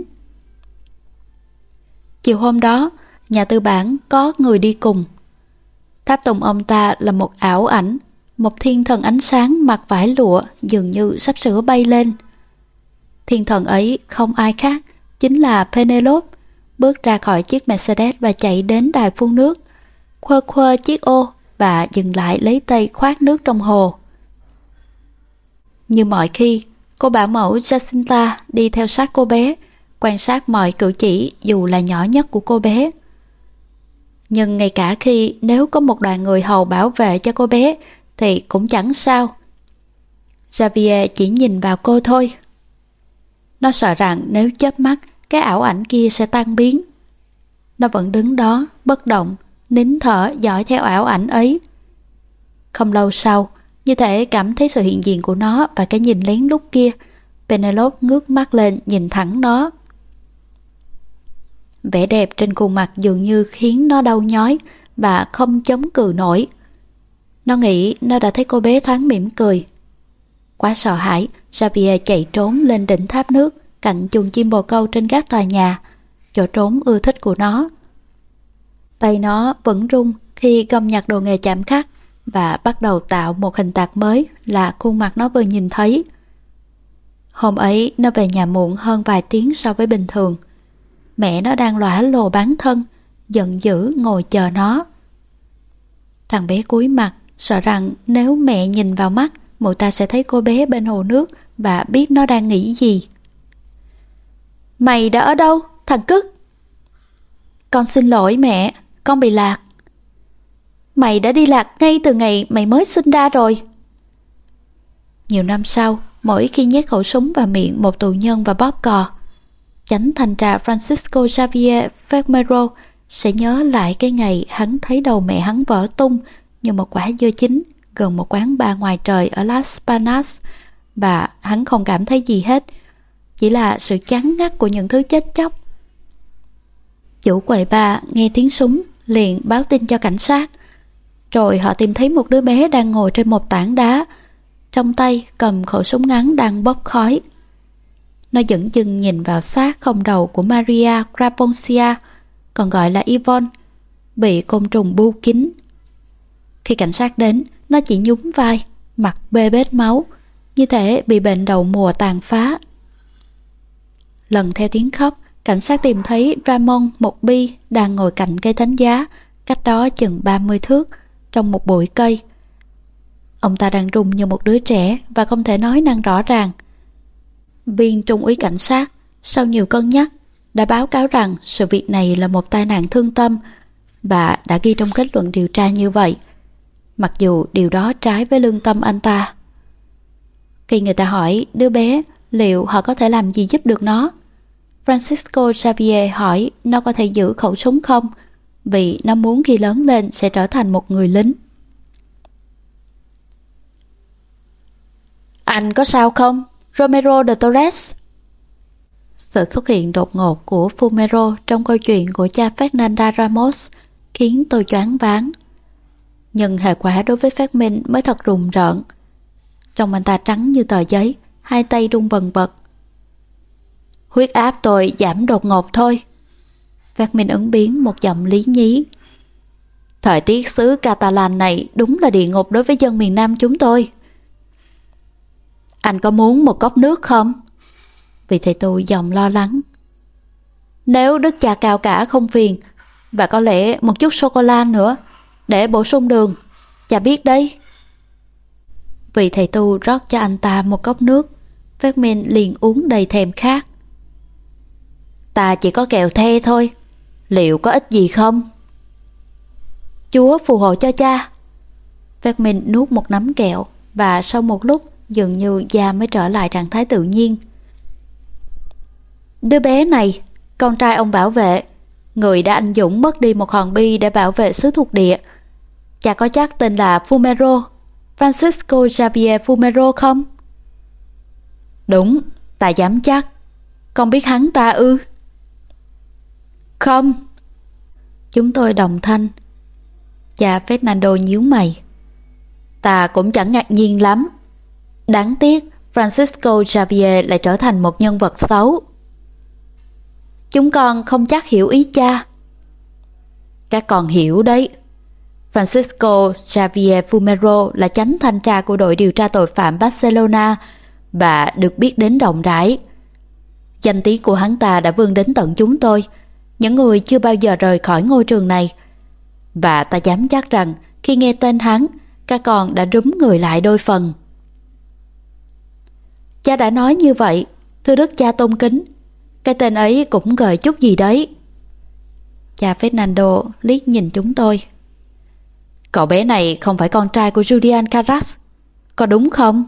Chiều hôm đó, nhà tư bản có người đi cùng. Tháp tùng ông ta là một ảo ảnh, một thiên thần ánh sáng mặc vải lụa dường như sắp sửa bay lên. Thiên thần ấy không ai khác, chính là Penelope, bước ra khỏi chiếc Mercedes và chạy đến đài phun nước, quơ quơ chiếc ô và dừng lại lấy tay khoát nước trong hồ. Như mọi khi, cô bảo mẫu Jacinta đi theo sát cô bé, quan sát mọi cử chỉ dù là nhỏ nhất của cô bé. Nhưng ngay cả khi nếu có một đoàn người hầu bảo vệ cho cô bé thì cũng chẳng sao. Xavier chỉ nhìn vào cô thôi. Nó sợ rằng nếu chớp mắt, cái ảo ảnh kia sẽ tan biến. Nó vẫn đứng đó, bất động, nín thở dõi theo ảo ảnh ấy. Không lâu sau, như thể cảm thấy sự hiện diện của nó và cái nhìn lén lút kia, Penelope ngước mắt lên nhìn thẳng nó. Vẻ đẹp trên khuôn mặt dường như khiến nó đau nhói và không chống cự nổi. Nó nghĩ nó đã thấy cô bé thoáng mỉm cười. Quá sợ hãi, Xavier chạy trốn lên đỉnh tháp nước cạnh chuồng chim bồ câu trên gác tòa nhà, chỗ trốn ưa thích của nó. Tay nó vẫn run khi gom nhặt đồ nghề chạm khắc và bắt đầu tạo một hình tạc mới là khuôn mặt nó vừa nhìn thấy. Hôm ấy nó về nhà muộn hơn vài tiếng so với bình thường. Mẹ nó đang lõa lồ bán thân, giận dữ ngồi chờ nó. Thằng bé cúi mặt, sợ rằng nếu mẹ nhìn vào mắt, mụ ta sẽ thấy cô bé bên hồ nước và biết nó đang nghĩ gì. Mày đã ở đâu, thằng cứt? Con xin lỗi mẹ, con bị lạc. Mày đã đi lạc ngay từ ngày mày mới sinh ra rồi. Nhiều năm sau, mỗi khi nhét khẩu súng vào miệng một tù nhân và bóp cò, chánh thanh tra Francisco Xavier Fermero sẽ nhớ lại cái ngày hắn thấy đầu mẹ hắn vỡ tung như một quả dưa chín gần một quán bar ngoài trời ở Las Palmas, và hắn không cảm thấy gì hết, chỉ là sự chán ngắt của những thứ chết chóc. Chủ quầy bar nghe tiếng súng liền báo tin cho cảnh sát, rồi họ tìm thấy một đứa bé đang ngồi trên một tảng đá, trong tay cầm khẩu súng ngắn đang bốc khói. Nó dửng dưng nhìn vào xác không đầu của Maria Graponcia, còn gọi là Yvonne, bị côn trùng bu kín. Khi cảnh sát đến, nó chỉ nhún vai, mặt bê bết máu, như thể bị bệnh đầu mùa tàn phá. Lần theo tiếng khóc, cảnh sát tìm thấy Ramon Mocbi đang ngồi cạnh cây thánh giá, cách đó chừng ba mươi thước, trong một bụi cây. Ông ta đang run như một đứa trẻ và không thể nói năng rõ ràng. Viên trung úy cảnh sát, sau nhiều cân nhắc, đã báo cáo rằng sự việc này là một tai nạn thương tâm và đã ghi trong kết luận điều tra như vậy, mặc dù điều đó trái với lương tâm anh ta. Khi người ta hỏi đứa bé liệu họ có thể làm gì giúp được nó, Francisco Xavier hỏi nó có thể giữ khẩu súng không, vì nó muốn khi lớn lên sẽ trở thành một người lính. Anh có sao không, Romero de Torres? Sự xuất hiện đột ngột của Fumero trong câu chuyện của cha Fernanda Ramos khiến tôi choáng váng. Nhưng hệ quả đối với phát minh mới thật rùng rợn. Trông anh ta trắng như tờ giấy, hai tay run bần bật. Huyết áp tôi giảm đột ngột thôi. Phát minh ứng biến một giọng lý nhí. Thời tiết xứ Catalan này đúng là địa ngục đối với dân miền Nam chúng tôi. Anh có muốn một cốc nước không? Vị thầy tu giọng lo lắng. Nếu đức cha cao cả không phiền, và có lẽ một chút sô-cô-la nữa, để bổ sung đường, cha biết đấy. Vị thầy tu rót cho anh ta một cốc nước, phát minh liền uống đầy thèm khát. Ta chỉ có kẹo the thôi, liệu có ích gì không? Chúa phù hộ cho cha. Phát minh nuốt một nắm kẹo, và sau một lúc dường như da mới trở lại trạng thái tự nhiên. Đứa bé này, con trai ông bảo vệ, người đã anh dũng mất đi một hòn bi để bảo vệ xứ thuộc địa. Cha có chắc tên là Fumero, Francisco Xavier Fumero không? Đúng, ta dám chắc. Con biết hắn ta ư? Không. Chúng tôi đồng thanh. Cha Fernando nhíu mày. Ta cũng chẳng ngạc nhiên lắm. Đáng tiếc Francisco Xavier lại trở thành một nhân vật xấu. Chúng con không chắc hiểu ý cha. Các con hiểu đấy. Francisco Xavier Fumero là chánh thanh tra của đội điều tra tội phạm Barcelona và được biết đến rộng rãi. Danh tiếng của hắn ta đã vươn đến tận chúng tôi, những người chưa bao giờ rời khỏi ngôi trường này. Và ta dám chắc rằng khi nghe tên hắn, các con đã rúm người lại đôi phần. Cha đã nói như vậy, thưa đức cha tôn kính. Cái tên ấy cũng gợi chút gì đấy. Cha Fernando liếc nhìn chúng tôi. Cậu bé này không phải con trai của Julian Carras, có đúng không?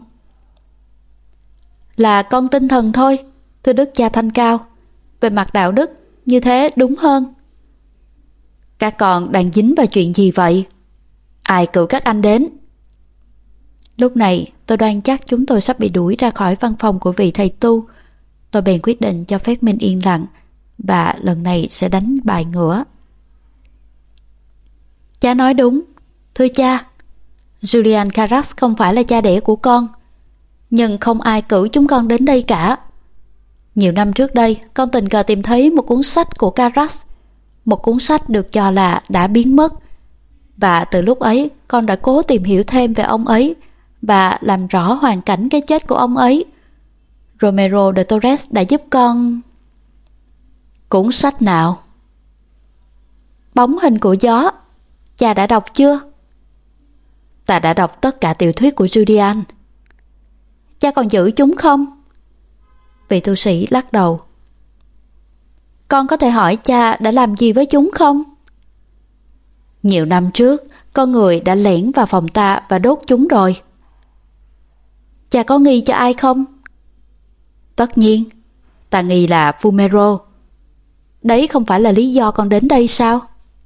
Là con tinh thần thôi, thưa đức cha thanh cao. Về mặt đạo đức, như thế đúng hơn. Các con đang dính vào chuyện gì vậy? Ai cử các anh đến? Lúc này tôi đoán chắc chúng tôi sắp bị đuổi ra khỏi văn phòng của vị thầy tu. Tôi bèn quyết định cho phép mình yên lặng, và lần này sẽ đánh bài ngửa. Cha nói đúng, thưa cha. Julian Carras không phải là cha đẻ của con, nhưng không ai cử chúng con đến đây cả. Nhiều năm trước đây, con tình cờ tìm thấy một cuốn sách của Carras, một cuốn sách được cho là đã biến mất. Và từ lúc ấy, con đã cố tìm hiểu thêm về ông ấy và làm rõ hoàn cảnh cái chết của ông ấy. Romero de Torres đã giúp con... Cuốn sách nào? Bóng hình của gió. Cha đã đọc chưa? Ta đã đọc tất cả tiểu thuyết của Julian. Cha còn giữ chúng không? Vị tu sĩ lắc đầu. Con có thể hỏi cha đã làm gì với chúng không? Nhiều năm trước, con người đã lẻn vào phòng ta và đốt chúng rồi. Cha có nghi cho ai không? Tất nhiên, ta nghi là Fumero. Đấy không phải là lý do con đến đây sao?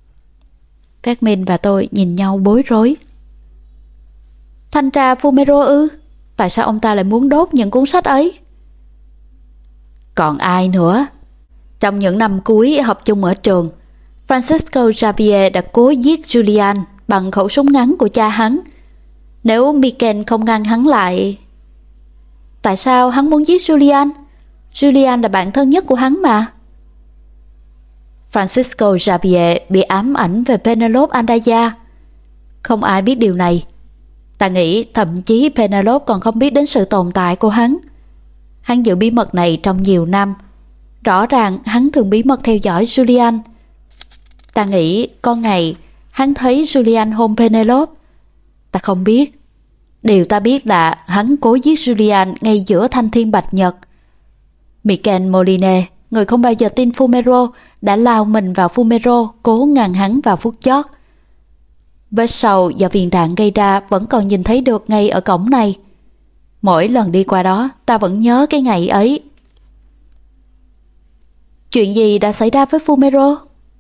Phát Minh và tôi nhìn nhau bối rối. Thanh tra Fumero ư? Tại sao ông ta lại muốn đốt những cuốn sách ấy? Còn ai nữa? Trong những năm cuối học chung ở trường, Francisco Xavier đã cố giết Julian bằng khẩu súng ngắn của cha hắn. Nếu Mikel không ngăn hắn lại... Tại sao hắn muốn giết Julian? Julian là bạn thân nhất của hắn mà. Francisco Xavier bị ám ảnh về Penelope Andaya. Không ai biết điều này. Ta nghĩ thậm chí Penelope còn không biết đến sự tồn tại của hắn. Hắn giữ bí mật này trong nhiều năm. Rõ ràng hắn thường bí mật theo dõi Julian. Ta nghĩ có ngày hắn thấy Julian hôn Penelope. Ta không biết. Điều ta biết là hắn cố giết Julian ngay giữa thanh thiên bạch nhật. Mikel Moline, người không bao giờ tin Fumero, đã lao mình vào Fumero, cố ngăn hắn vào phút chót. Vết sâu do viên đạn gây ra vẫn còn nhìn thấy được ngay ở cổng này. Mỗi lần đi qua đó, ta vẫn nhớ cái ngày ấy. Chuyện gì đã xảy ra với Fumero?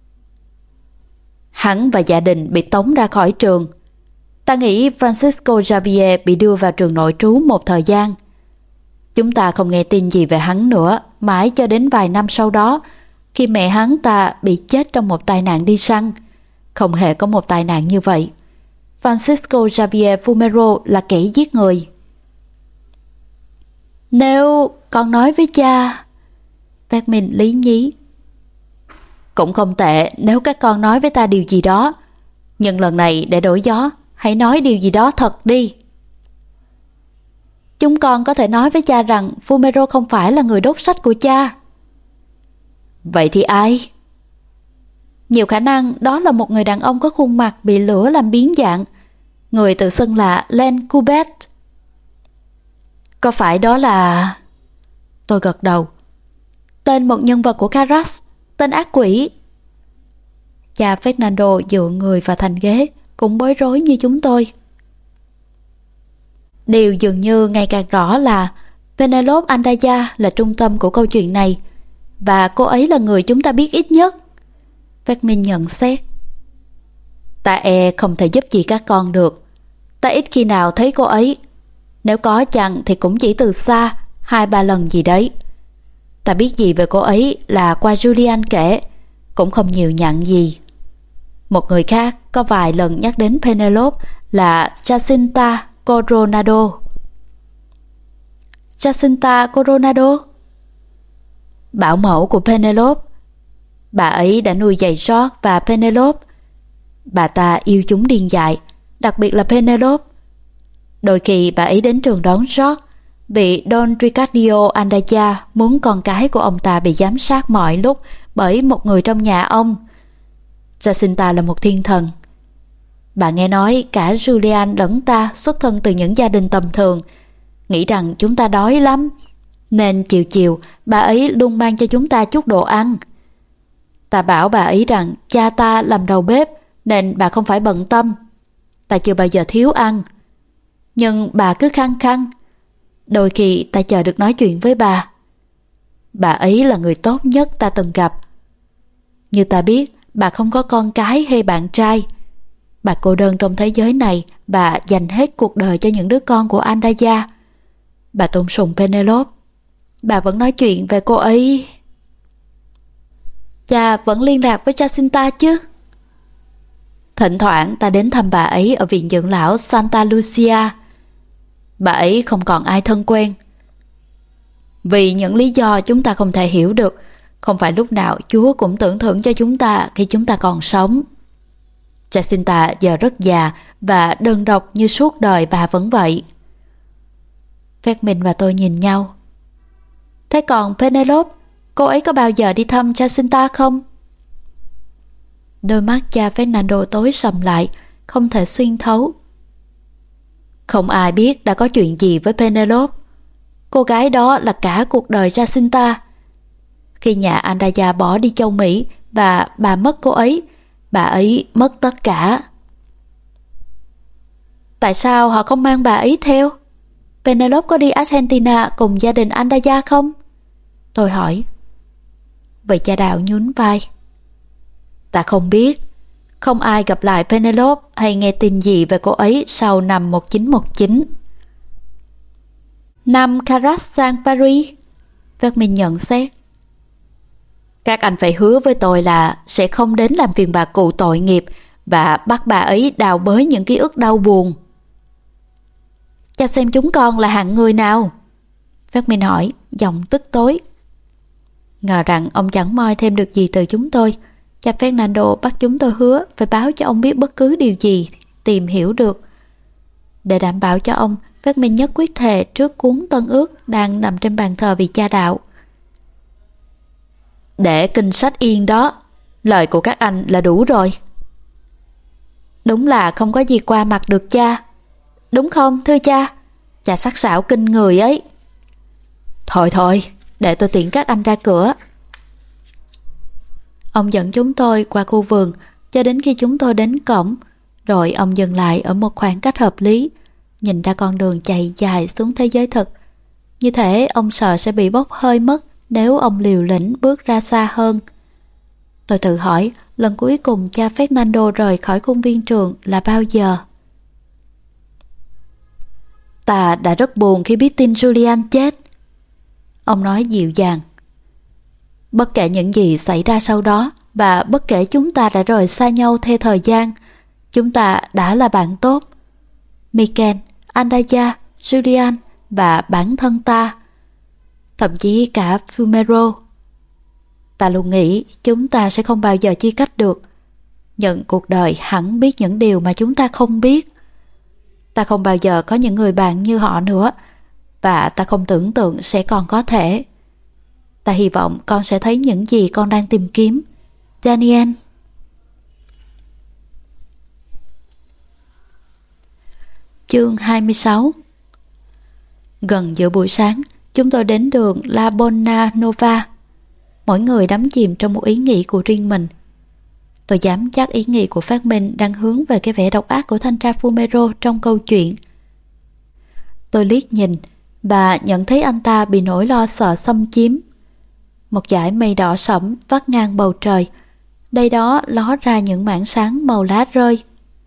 Hắn và gia đình bị tống ra khỏi trường. Ta nghĩ Francisco Javier bị đưa vào trường nội trú một thời gian. Chúng ta không nghe tin gì về hắn nữa, mãi cho đến vài năm sau đó, khi mẹ hắn ta bị chết trong một tai nạn đi săn. Không hề có một tai nạn như vậy. Francisco Javier Fumero là kẻ giết người. Nếu con nói với cha... Vermin lý nhí. Cũng không tệ nếu các con nói với ta điều gì đó. Nhưng lần này để đổi gió, hãy nói điều gì đó thật đi. Chúng con có thể nói với cha rằng Fumero không phải là người đốt sách của cha. Vậy thì ai? Nhiều khả năng đó là một người đàn ông có khuôn mặt bị lửa làm biến dạng. Người tự xưng là Len Kubet. Có phải đó là... Tôi gật đầu. Tên một nhân vật của Caras, tên ác quỷ. Cha Fernando dựa người vào thành ghế, cũng bối rối như chúng tôi. Điều dường như ngày càng rõ là Penelope Andaya là trung tâm của câu chuyện này, và cô ấy là người chúng ta biết ít nhất. Vermin nhận xét. Ta e không thể giúp gì các con được. Ta ít khi nào thấy cô ấy. Nếu có chăng thì cũng chỉ từ xa, hai ba lần gì đấy. Ta biết gì về cô ấy là qua Julian kể, cũng không nhiều nhặn gì. Một người khác có vài lần nhắc đến Penelope là Jacinta Coronado. Jacinta Coronado? Bảo mẫu của Penelope. Bà ấy đã nuôi dạy George và Penelope. Bà ta yêu chúng điên dại, đặc biệt là Penelope. Đôi khi bà ấy đến trường đón George vì Don Ricardo Andaya muốn con cái của ông ta bị giám sát mọi lúc bởi một người trong nhà ông. Jacinta là một thiên thần. Bà nghe nói cả Julian lẫn ta xuất thân từ những gia đình tầm thường, nghĩ rằng chúng ta đói lắm, nên chiều chiều bà ấy luôn mang cho chúng ta chút đồ ăn. Ta bảo bà ấy rằng cha ta làm đầu bếp nên bà không phải bận tâm. Ta chưa bao giờ thiếu ăn. Nhưng bà cứ khăng khăng. Đôi khi ta chờ được nói chuyện với bà. Bà ấy là người tốt nhất ta từng gặp. Như ta biết, bà không có con cái hay bạn trai. Bà cô đơn trong thế giới này, bà dành hết cuộc đời cho những đứa con của Andaya. Bà tôn sùng Penelope. Bà vẫn nói chuyện về cô ấy. Cha vẫn liên lạc với Jacinta chứ? Thỉnh thoảng ta đến thăm bà ấy ở viện dưỡng lão Santa Lucia. Bà ấy không còn ai thân quen. Vì những lý do chúng ta không thể hiểu được, không phải lúc nào Chúa cũng tưởng thưởng cho chúng ta khi chúng ta còn sống. Jacinta giờ rất già và đơn độc như suốt đời bà vẫn vậy. Vermin và tôi nhìn nhau. Thế còn Penelope, cô ấy có bao giờ đi thăm Jacinta không? Đôi mắt cha Fernando tối sầm lại, không thể xuyên thấu. Không ai biết đã có chuyện gì với Penelope. Cô gái đó là cả cuộc đời Jacinta. Khi nhà Andaya bỏ đi châu Mỹ và bà mất cô ấy, bà ấy mất tất cả. Tại sao họ không mang bà ấy theo? Penelope có đi Argentina cùng gia đình Andaya không? Tôi hỏi. Vậy cha Đạo nhún vai. Ta không biết. Không ai gặp lại Penelope hay nghe tin gì về cô ấy sau năm một chín một chín. Năm Caras sang Paris, Vermin nhận xét. Các anh phải hứa với tôi là sẽ không đến làm phiền bà cụ tội nghiệp và bắt bà ấy đào bới những ký ức đau buồn. Cha xem chúng con là hạng người nào? Vermin hỏi, giọng tức tối. Ngờ rằng ông chẳng moi thêm được gì từ chúng tôi. Cha Fernando bắt chúng tôi hứa phải báo cho ông biết bất cứ điều gì tìm hiểu được. Để đảm bảo cho ông, Vermin nhất quyết thề trước cuốn Tân Ước đang nằm trên bàn thờ vì cha Đạo. Để kinh sách yên đó, lời của các anh là đủ rồi. Đúng là không có gì qua mặt được cha. Đúng không, thưa cha? Cha sắc sảo kinh người ấy. Thôi thôi, để tôi tiễn các anh ra cửa. Ông dẫn chúng tôi qua khu vườn cho đến khi chúng tôi đến cổng, rồi ông dừng lại ở một khoảng cách hợp lý, nhìn ra con đường chạy dài xuống thế giới thực. Như thể ông sợ sẽ bị bốc hơi mất nếu ông liều lĩnh bước ra xa hơn. Tôi tự hỏi lần cuối cùng cha Fernando rời khỏi khuôn viên trường là bao giờ? Ta đã rất buồn khi biết tin Julian chết. Ông nói dịu dàng. Bất kể những gì xảy ra sau đó, và bất kể chúng ta đã rời xa nhau theo thời gian, chúng ta đã là bạn tốt. Mikel, Andaya, Julian và bản thân ta. Thậm chí cả Fumero. Ta luôn nghĩ chúng ta sẽ không bao giờ chia cách được. Nhưng cuộc đời hẳn biết những điều mà chúng ta không biết. Ta không bao giờ có những người bạn như họ nữa, và ta không tưởng tượng sẽ còn có thể. Ta hy vọng con sẽ thấy những gì con đang tìm kiếm. Daniel. Chương hai mươi sáu. Gần giữa buổi sáng, chúng tôi đến đường La Bona Nova. Mỗi người đắm chìm trong một ý nghĩ của riêng mình. Tôi dám chắc ý nghĩ của Phát Minh đang hướng về cái vẻ độc ác của thanh tra Fumero trong câu chuyện. Tôi liếc nhìn và nhận thấy anh ta bị nỗi lo sợ xâm chiếm. Một dải mây đỏ sẫm vắt ngang bầu trời, đây đó ló ra những mảng sáng màu lá rơi.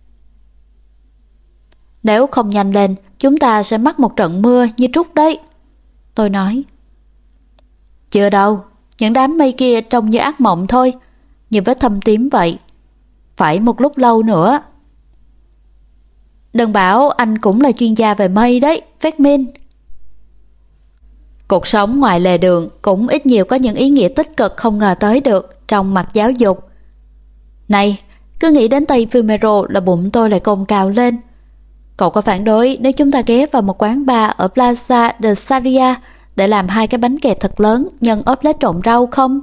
Nếu không nhanh lên, chúng ta sẽ mắc một trận mưa như trút đấy. Tôi nói. Chưa đâu, những đám mây kia trông như ác mộng thôi, như vết thâm tím vậy. Phải một lúc lâu nữa. Đừng bảo anh cũng là chuyên gia về mây đấy, Phát Minh. Cuộc sống ngoài lề đường cũng ít nhiều có những ý nghĩa tích cực không ngờ tới được trong mặt giáo dục. Này, cứ nghĩ đến Tây Fumero là bụng tôi lại cồn cào lên. Cậu có phản đối nếu chúng ta ghé vào một quán bar ở Plaza de Sarria để làm hai cái bánh kẹp thật lớn nhân ốp lết trộn rau không?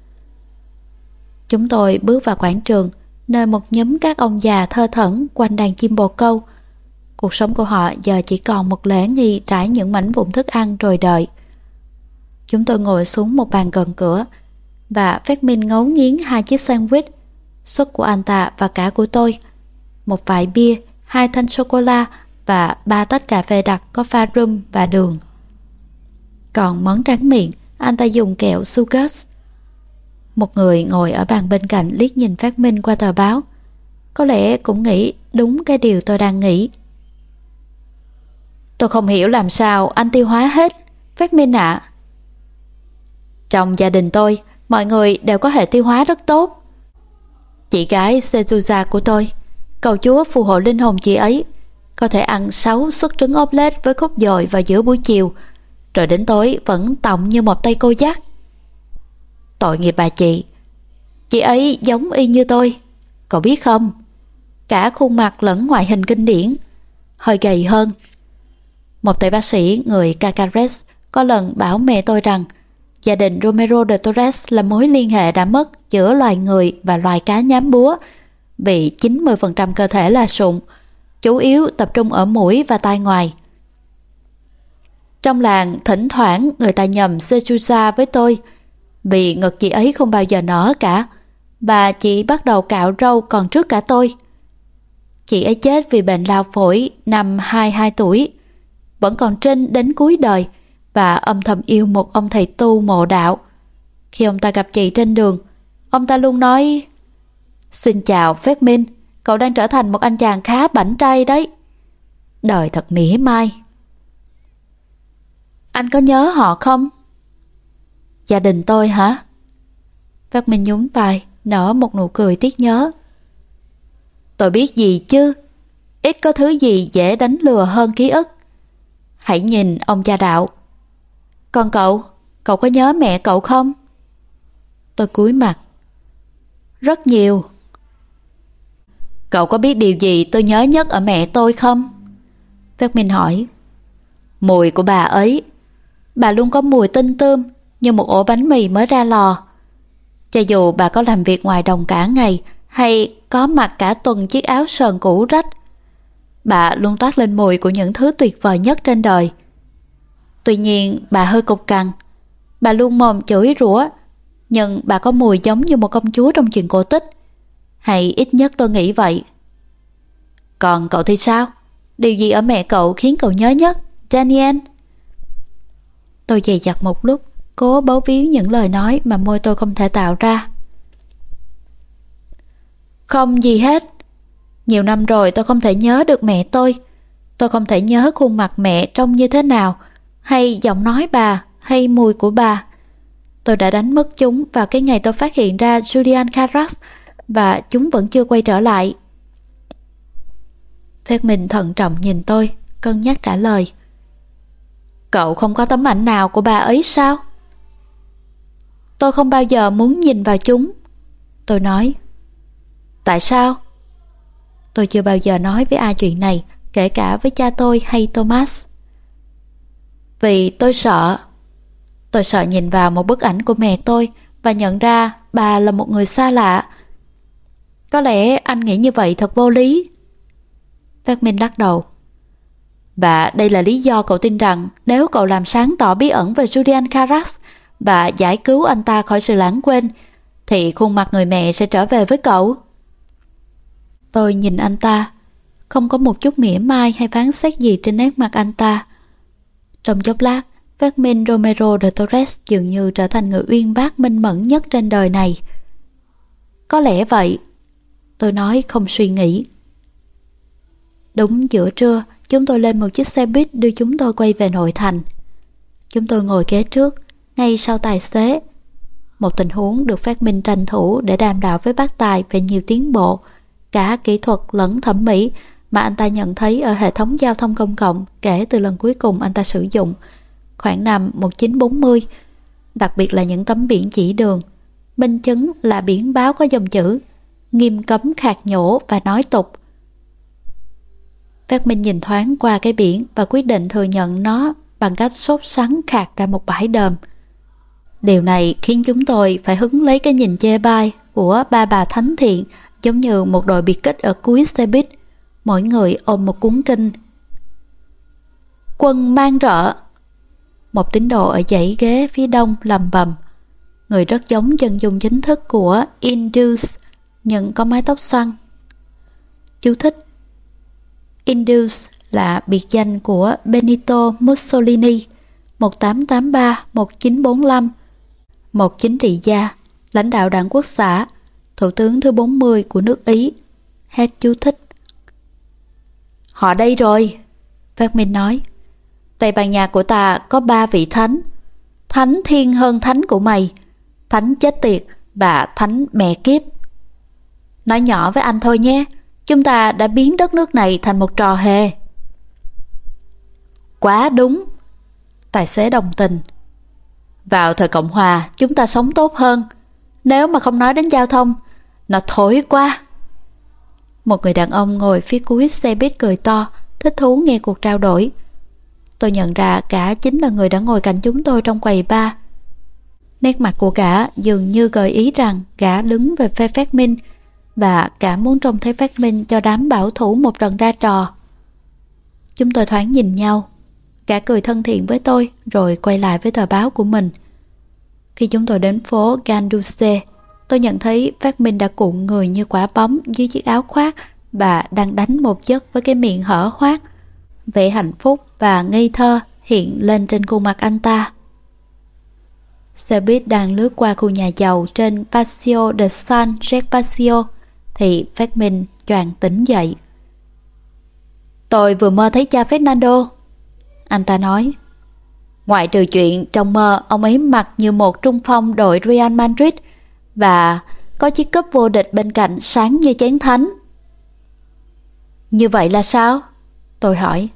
Chúng tôi bước vào quảng trường, nơi một nhóm các ông già thơ thẩn quanh đàn chim bồ câu. Cuộc sống của họ giờ chỉ còn một lễ nghi trải những mảnh vụn thức ăn rồi đợi. Chúng tôi ngồi xuống một bàn gần cửa, và Phát Minh ngấu nghiến hai chiếc sandwich, suất của anh ta và cả của tôi, một vại bia, hai thanh sô-cô-la và ba tách cà phê đặc có pha rum và đường. Còn món tráng miệng, anh ta dùng kẹo Sugus. Một người ngồi ở bàn bên cạnh liếc nhìn Phát Minh qua tờ báo. Có lẽ cũng nghĩ đúng cái điều tôi đang nghĩ. Tôi không hiểu làm sao anh tiêu hóa hết, Phát Minh ạ. Trong gia đình tôi, mọi người đều có hệ tiêu hóa rất tốt. Chị gái Sezusa của tôi, cầu Chúa phù hộ linh hồn chị ấy, có thể ăn sáu suất trứng ốp lết với khúc dồi vào giữa buổi chiều, rồi đến tối vẫn tọng như một tay cô giác. Tội nghiệp bà chị. Chị ấy giống y như tôi, cậu biết không? Cả khuôn mặt lẫn ngoại hình kinh điển, hơi gầy hơn. Một tay bác sĩ người Cacares có lần bảo mẹ tôi rằng gia đình Romero de Torres là mối liên hệ đã mất giữa loài người và loài cá nhám búa, vì chín mươi phần trăm cơ thể là sụn, chủ yếu tập trung ở mũi và tai ngoài. Trong làng, thỉnh thoảng người ta nhầm Sejusa với tôi, vì ngực chị ấy không bao giờ nở cả, và chị bắt đầu cạo râu còn trước cả tôi. Chị ấy chết vì bệnh lao phổi năm hai mươi hai tuổi, vẫn còn trinh đến cuối đời, và âm thầm yêu một ông thầy tu mộ đạo. Khi ông ta gặp chị trên đường, ông ta luôn nói: "Xin chào Phát Minh, cậu đang trở thành một anh chàng khá bảnh trai đấy." Đời thật mỉa mai. Anh có nhớ họ không? Gia đình tôi hả? Phát Minh nhún vai, nở một nụ cười tiếc nhớ. Tôi biết gì chứ, ít có thứ gì dễ đánh lừa hơn ký ức. Hãy nhìn ông cha đạo. Còn cậu, cậu có nhớ mẹ cậu không? Tôi cúi mặt. Rất nhiều. Cậu có biết điều gì tôi nhớ nhất ở mẹ tôi không? Phát Minh hỏi. Mùi của bà ấy. Bà luôn có mùi tinh tươm như một ổ bánh mì mới ra lò. Cho dù bà có làm việc ngoài đồng cả ngày hay có mặc cả tuần chiếc áo sờn cũ rách, bà luôn toát lên mùi của những thứ tuyệt vời nhất trên đời. Tuy nhiên bà hơi cục cằn, bà luôn mồm chửi rủa, nhưng bà có mùi giống như một công chúa trong truyện cổ tích. Hay ít nhất tôi nghĩ vậy. Còn cậu thì sao? Điều gì ở mẹ cậu khiến cậu nhớ nhất, Daniel? Tôi dè dặt một lúc, cố bấu víu những lời nói mà môi tôi không thể tạo ra. Không gì hết. Nhiều năm rồi tôi không thể nhớ được mẹ tôi. Tôi không thể nhớ khuôn mặt mẹ trông như thế nào, hay giọng nói bà, hay mùi của bà. Tôi đã đánh mất chúng vào cái ngày tôi phát hiện ra Julian Carras, và chúng vẫn chưa quay trở lại. Phép mình thận trọng nhìn tôi, cân nhắc trả lời. Cậu không có tấm ảnh nào của bà ấy sao? Tôi không bao giờ muốn nhìn vào chúng. Tôi nói. Tại sao? Tôi chưa bao giờ nói với ai chuyện này, kể cả với cha tôi hay Thomas. Vì tôi sợ. Tôi sợ nhìn vào một bức ảnh của mẹ tôi và nhận ra bà là một người xa lạ. Có lẽ anh nghĩ như vậy thật vô lý. Phát-Minh lắc đầu. Và đây là lý do cậu tin rằng nếu cậu làm sáng tỏ bí ẩn về Julian Carras và giải cứu anh ta khỏi sự lãng quên, thì khuôn mặt người mẹ sẽ trở về với cậu. Tôi nhìn anh ta, không có một chút mỉa mai hay phán xét gì trên nét mặt anh ta. Trong chốc lát, Fermin Romero de Torres dường như trở thành người uyên bác minh mẫn nhất trên đời này. Có lẽ vậy, tôi nói không suy nghĩ. Đúng giữa trưa, chúng tôi lên một chiếc xe buýt đưa chúng tôi quay về nội thành. Chúng tôi ngồi kế trước, ngay sau tài xế. Một tình huống được phát minh tranh thủ để đàm đạo với bác tài về nhiều tiến bộ, cả kỹ thuật lẫn thẩm mỹ, mà anh ta nhận thấy ở hệ thống giao thông công cộng kể từ lần cuối cùng anh ta sử dụng, khoảng năm một nghìn chín trăm bốn mươi, đặc biệt là những tấm biển chỉ đường. Minh chứng là biển báo có dòng chữ nghiêm cấm khạc nhổ và nói tục. Phát Minh nhìn thoáng qua cái biển và quyết định thừa nhận nó bằng cách sốt sắng khạc ra một bãi đờm. Điều này khiến chúng tôi phải hứng lấy cái nhìn chê bai của ba bà thánh thiện, giống như một đội biệt kích ở cuối xe buýt, mỗi người ôm một cuốn kinh. Quân mang rợ. Một tín đồ ở dãy ghế phía đông lầm bầm, người rất giống chân dung chính thức của Indus, nhưng có mái tóc xoăn. Chú thích: Indus là biệt danh của Benito Mussolini, một nghìn tám trăm tám mươi ba đến một nghìn chín trăm bốn mươi lăm, một chính trị gia, lãnh đạo đảng Quốc xã, thủ tướng thứ bốn mươi của nước Ý. Hết chú thích. Họ đây rồi, Phát Minh nói. Tây Ban Nha của ta có ba vị thánh, thánh thiên hơn thánh của mày, thánh chết tiệt và thánh mẹ kiếp. Nói nhỏ với anh thôi nhé, chúng ta đã biến đất nước này thành một trò hề. Quá đúng, tài xế đồng tình. Vào thời Cộng Hòa chúng ta sống tốt hơn, nếu mà không nói đến giao thông, nó thối quá. Một người đàn ông ngồi phía cuối xe buýt cười to, thích thú nghe cuộc trao đổi. Tôi nhận ra gã chính là người đã ngồi cạnh chúng tôi trong quầy bar. Nét mặt của gã dường như gợi ý rằng gã đứng về phe Phát Minh, và gã muốn trông thấy Phát Minh cho đám bảo thủ một trận ra trò. Chúng tôi thoáng nhìn nhau. Gã cười thân thiện với tôi rồi quay lại với tờ báo của mình. Khi chúng tôi đến phố Ganduce, tôi nhận thấy Phát Minh đã cuộn người như quả bóng dưới chiếc áo khoác và đang đánh một giấc với cái miệng hở hoác. Vẻ hạnh phúc và ngây thơ hiện lên trên khuôn mặt anh ta. Xe buýt đang lướt qua khu nhà giàu trên Paseo de San Gervasio thì Phát Minh choàng tỉnh dậy. Tôi vừa mơ thấy cha Fernando, anh ta nói. Ngoại trừ chuyện trong mơ ông ấy mặc như một trung phong đội Real Madrid và có chiếc cúp vô địch bên cạnh sáng như chén thánh. Như vậy là sao? Tôi hỏi.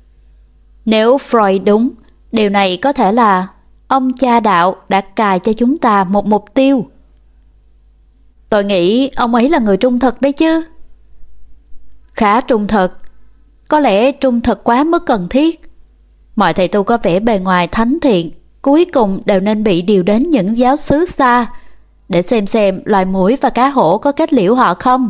Nếu Freud đúng, điều này có thể là ông cha đạo đã cài cho chúng ta một mục tiêu. Tôi nghĩ ông ấy là người trung thực đấy chứ. Khá trung thực. Có lẽ trung thực quá mức cần thiết. Mọi thầy tu có vẻ bề ngoài thánh thiện, cuối cùng đều nên bị điều đến những giáo xứ xa để xem xem loài muỗi và cá hổ có kết liễu họ không.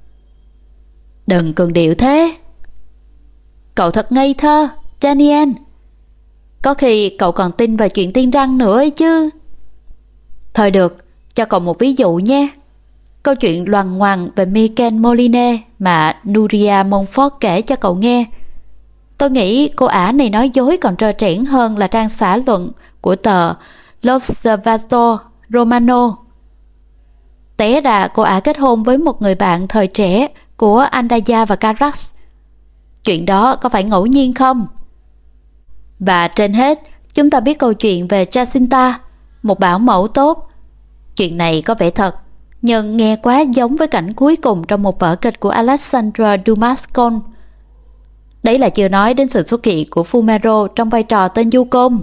Đừng cường điệu thế. Cậu thật ngây thơ, Daniel. Có khi cậu còn tin vào chuyện tiên răng nữa ấy chứ. Thôi được, cho cậu một ví dụ nhé. Câu chuyện loằng ngoằng về Michel Moline mà Nuria Montfort kể cho cậu nghe. Tôi nghĩ cô ả này nói dối còn trơ trẽn hơn là trang xã luận của tờ L'Osservatore Romano. Té ra cô ả kết hôn với một người bạn thời trẻ của Andaya và Carras. Chuyện đó có phải ngẫu nhiên không? Và trên hết, chúng ta biết câu chuyện về Jacinta, một bảo mẫu tốt. Chuyện này có vẻ thật, nhưng nghe quá giống với cảnh cuối cùng trong một vở kịch của Alexandre Dumas Con. Đấy là chưa nói đến sự xuất hiện của Fumero trong vai trò tên du côn.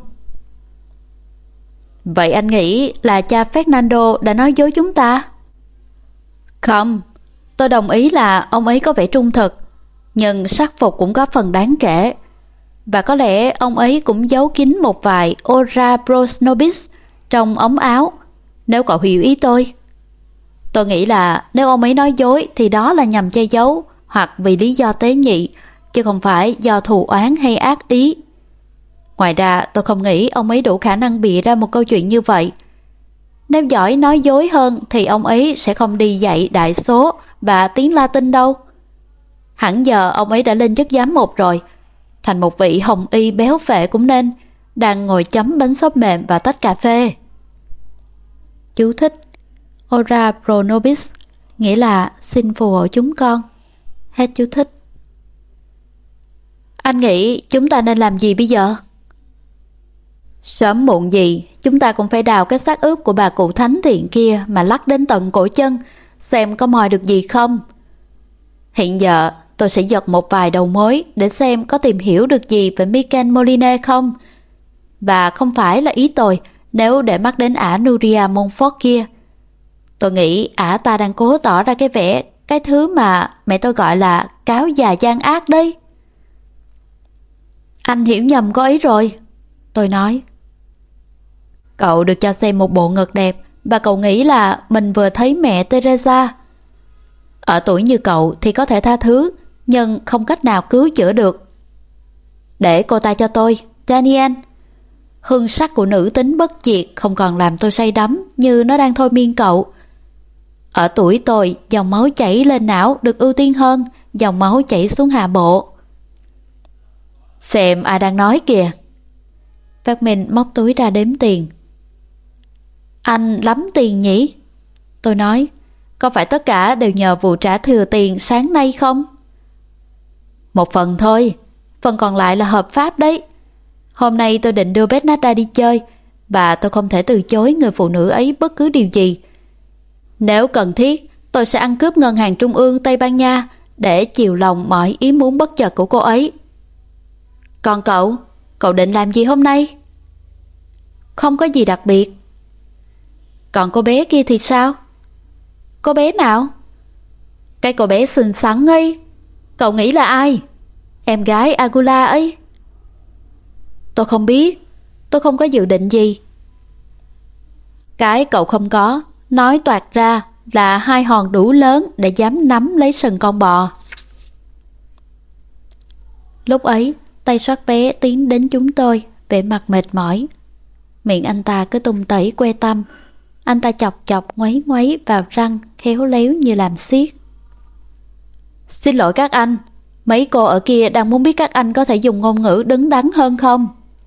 Vậy anh nghĩ là cha Fernando đã nói dối chúng ta? Không, tôi đồng ý là ông ấy có vẻ trung thực, nhưng sắc phục cũng có phần đáng kể. Và có lẽ ông ấy cũng giấu kín một vài ora pros nobis trong ống áo, nếu cậu hiểu ý tôi. Tôi nghĩ là nếu ông ấy nói dối thì đó là nhằm che giấu hoặc vì lý do tế nhị, chứ không phải do thù oán hay ác ý. Ngoài ra tôi không nghĩ ông ấy đủ khả năng bịa ra một câu chuyện như vậy. Nếu giỏi nói dối hơn thì ông ấy sẽ không đi dạy đại số và tiếng Latin đâu. Hẳn giờ ông ấy đã lên chức giám mục rồi, thành một vị hồng y béo phệ cũng nên, đang ngồi chấm bánh xốp mềm và tách cà phê. Chú thích: Ora pro nobis, nghĩa là xin phù hộ chúng con. Hết chú thích. Anh nghĩ chúng ta nên làm gì bây giờ? Sớm muộn gì, chúng ta cũng phải đào cái xác ướp của bà cụ thánh thiện kia mà lắc đến tận cổ chân, xem có moi được gì không. Hiện giờ tôi sẽ giật một vài đầu mối để xem có tìm hiểu được gì về Michel Moline không. Và không phải là ý tôi nếu để mắt đến ả Nuria Montfort kia. Tôi nghĩ ả ta đang cố tỏ ra cái vẻ, cái thứ mà mẹ tôi gọi là cáo già gian ác đấy. Anh hiểu nhầm cô ấy rồi, tôi nói. Cậu được cho xem một bộ ngực đẹp và cậu nghĩ là mình vừa thấy mẹ Teresa. Ở tuổi như cậu thì có thể tha thứ, nhưng không cách nào cứu chữa được. Để cô ta cho tôi, Daniel. Hương sắc của nữ tính bất diệt không còn làm tôi say đắm như nó đang thôi miên cậu. Ở tuổi tôi, dòng máu chảy lên não được ưu tiên hơn dòng máu chảy xuống hạ bộ. Xem ai đang nói kìa. Phát Minh móc túi ra đếm tiền. Anh lắm tiền nhỉ? Tôi nói, có phải tất cả đều nhờ vụ trả thừa tiền sáng nay không? Một phần thôi, phần còn lại là hợp pháp đấy. Hôm nay tôi định đưa Bernarda đi chơi, và tôi không thể từ chối người phụ nữ ấy bất cứ điều gì. Nếu cần thiết, tôi sẽ ăn cướp ngân hàng trung ương Tây Ban Nha để chiều lòng mọi ý muốn bất chợt của cô ấy. Còn cậu, cậu định làm gì hôm nay? Không có gì đặc biệt. Còn cô bé kia thì sao? Cô bé nào? Cái cô bé xinh xắn ấy. Cậu nghĩ là ai? Em gái Agula ấy. Tôi không biết. Tôi không có dự định gì. Cái cậu không có, nói toạc ra là hai hòn đủ lớn để dám nắm lấy sừng con bò. Lúc ấy, tay soát vé tiến đến chúng tôi, vẻ mặt mệt mỏi. Miệng anh ta cứ tung tẩy que tăm. Anh ta chọc chọc ngoáy ngoáy vào răng, khéo léo như làm xiết. Xin lỗi các anh, mấy cô ở kia đang muốn biết các anh có thể dùng ngôn ngữ đứng đắn hơn không?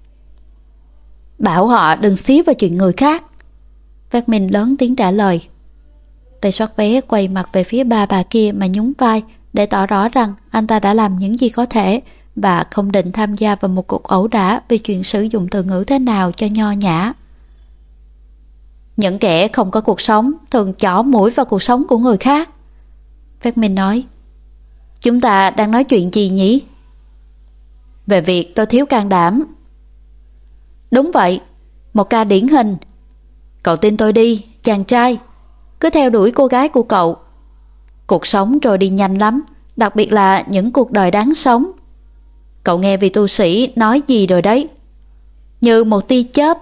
Bảo họ đừng xí vào chuyện người khác. Phát Minh lớn tiếng trả lời. Tay soát vé quay mặt về phía ba bà kia mà nhún vai để tỏ rõ rằng anh ta đã làm những gì có thể và không định tham gia vào một cuộc ẩu đả về chuyện sử dụng từ ngữ thế nào cho nho nhã. Những kẻ không có cuộc sống thường chỏ mũi vào cuộc sống của người khác. Phát Minh nói. Chúng ta đang nói chuyện gì nhỉ? Về việc tôi thiếu can đảm. Đúng vậy, một ca điển hình. Cậu tin tôi đi, chàng trai. Cứ theo đuổi cô gái của cậu. Cuộc sống trôi đi nhanh lắm, đặc biệt là những cuộc đời đáng sống. Cậu nghe vị tu sĩ nói gì rồi đấy? Như một tia chớp.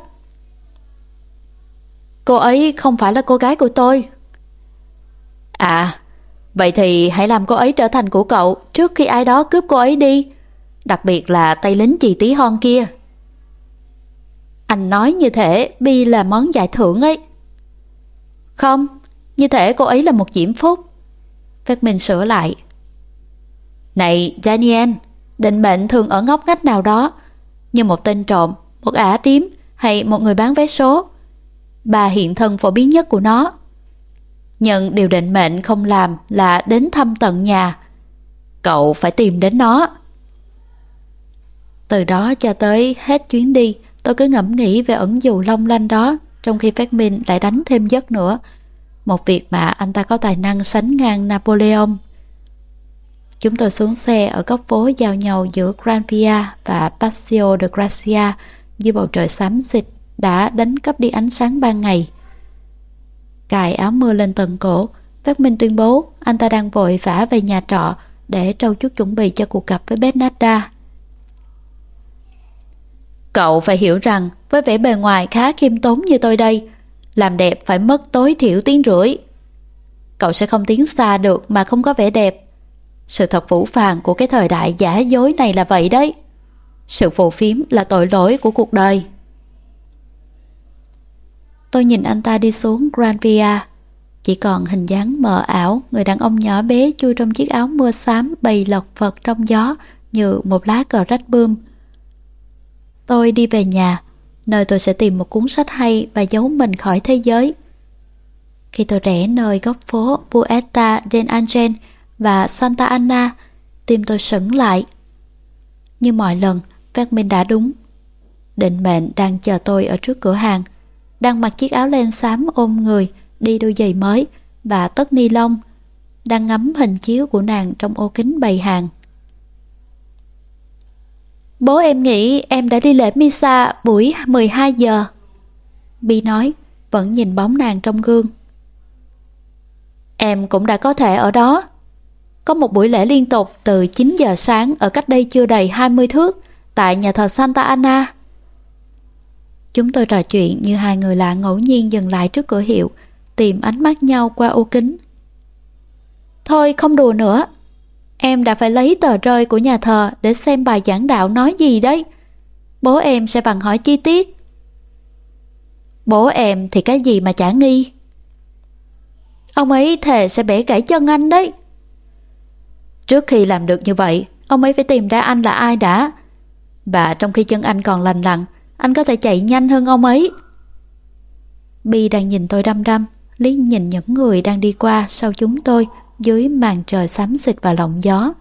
Cô ấy không phải là cô gái của tôi. À, vậy thì hãy làm cô ấy trở thành của cậu trước khi ai đó cướp cô ấy đi. Đặc biệt là tay lính chì tí hon kia. Anh nói như thể Bi là món giải thưởng ấy. Không, như thể cô ấy là một diễm phúc. Phát Minh sửa lại. Này Daniel, Định mệnh thường ở ngóc ngách nào đó, như một tên trộm, một ả điếm hay một người bán vé số. Bà hiện thân phổ biến nhất của nó. Nhưng điều định mệnh không làm là đến thăm tận nhà. Cậu phải tìm đến nó. Từ đó cho tới hết chuyến đi, tôi cứ ngẫm nghĩ về ẩn dụ long lanh đó, trong khi phát minh lại đánh thêm giấc nữa. Một việc mà anh ta có tài năng sánh ngang Napoleon. Chúng tôi xuống xe ở góc phố giao nhau giữa Gran Via và Paseo de Gracia dưới bầu trời xám xịt đã đánh cắp đi ánh sáng ban ngày. Cài áo mưa lên tận cổ, Phát Minh tuyên bố anh ta đang vội vã về nhà trọ để trau chuốt chuẩn bị cho cuộc gặp với Bernarda. Cậu phải hiểu rằng với vẻ bề ngoài khá khiêm tốn như tôi đây, làm đẹp phải mất tối thiểu tiếng rưỡi. Cậu sẽ không tiến xa được mà không có vẻ đẹp. Sự thật phũ phàng của cái thời đại giả dối này là vậy đấy. Sự phù phiếm là tội lỗi của cuộc đời. Tôi nhìn anh ta đi xuống Gran Via. Chỉ còn hình dáng mờ ảo người đàn ông nhỏ bé chui trong chiếc áo mưa xám bay lật phật trong gió như một lá cờ rách bươm. Tôi đi về nhà, nơi tôi sẽ tìm một cuốn sách hay và giấu mình khỏi thế giới. Khi tôi rẽ nơi góc phố Puerta del Angel và Santa Ana, tim tôi sững lại. Như mọi lần, Phát Minh đã đúng. Định mệnh đang chờ tôi ở trước cửa hàng, đang mặc chiếc áo len xám ôm người, đi đôi giày mới và tất ni lông, đang ngắm hình chiếu của nàng trong ô kính bày hàng. Bố em nghĩ em đã đi lễ Misa buổi mười hai giờ. Bi nói, vẫn nhìn bóng nàng trong gương. Em cũng đã có thể ở đó. Có một buổi lễ liên tục từ chín giờ sáng ở cách đây chưa đầy hai mươi thước tại nhà thờ Santa Ana. Chúng tôi trò chuyện như hai người lạ ngẫu nhiên dừng lại trước cửa hiệu, tìm ánh mắt nhau qua ô kính. Thôi không đùa nữa. Em đã phải lấy tờ rơi của nhà thờ để xem bài giảng đạo nói gì đấy. Bố em sẽ vặn hỏi chi tiết. Bố em thì cái gì mà chả nghi. Ông ấy thề sẽ bẻ gãy chân anh đấy. Trước khi làm được như vậy, ông ấy phải tìm ra anh là ai đã. Và trong khi chân anh còn lành lặn, anh có thể chạy nhanh hơn ông ấy. Bi đang nhìn tôi đăm đăm, liếc nhìn những người đang đi qua sau chúng tôi dưới màn trời xám xịt và lộng gió.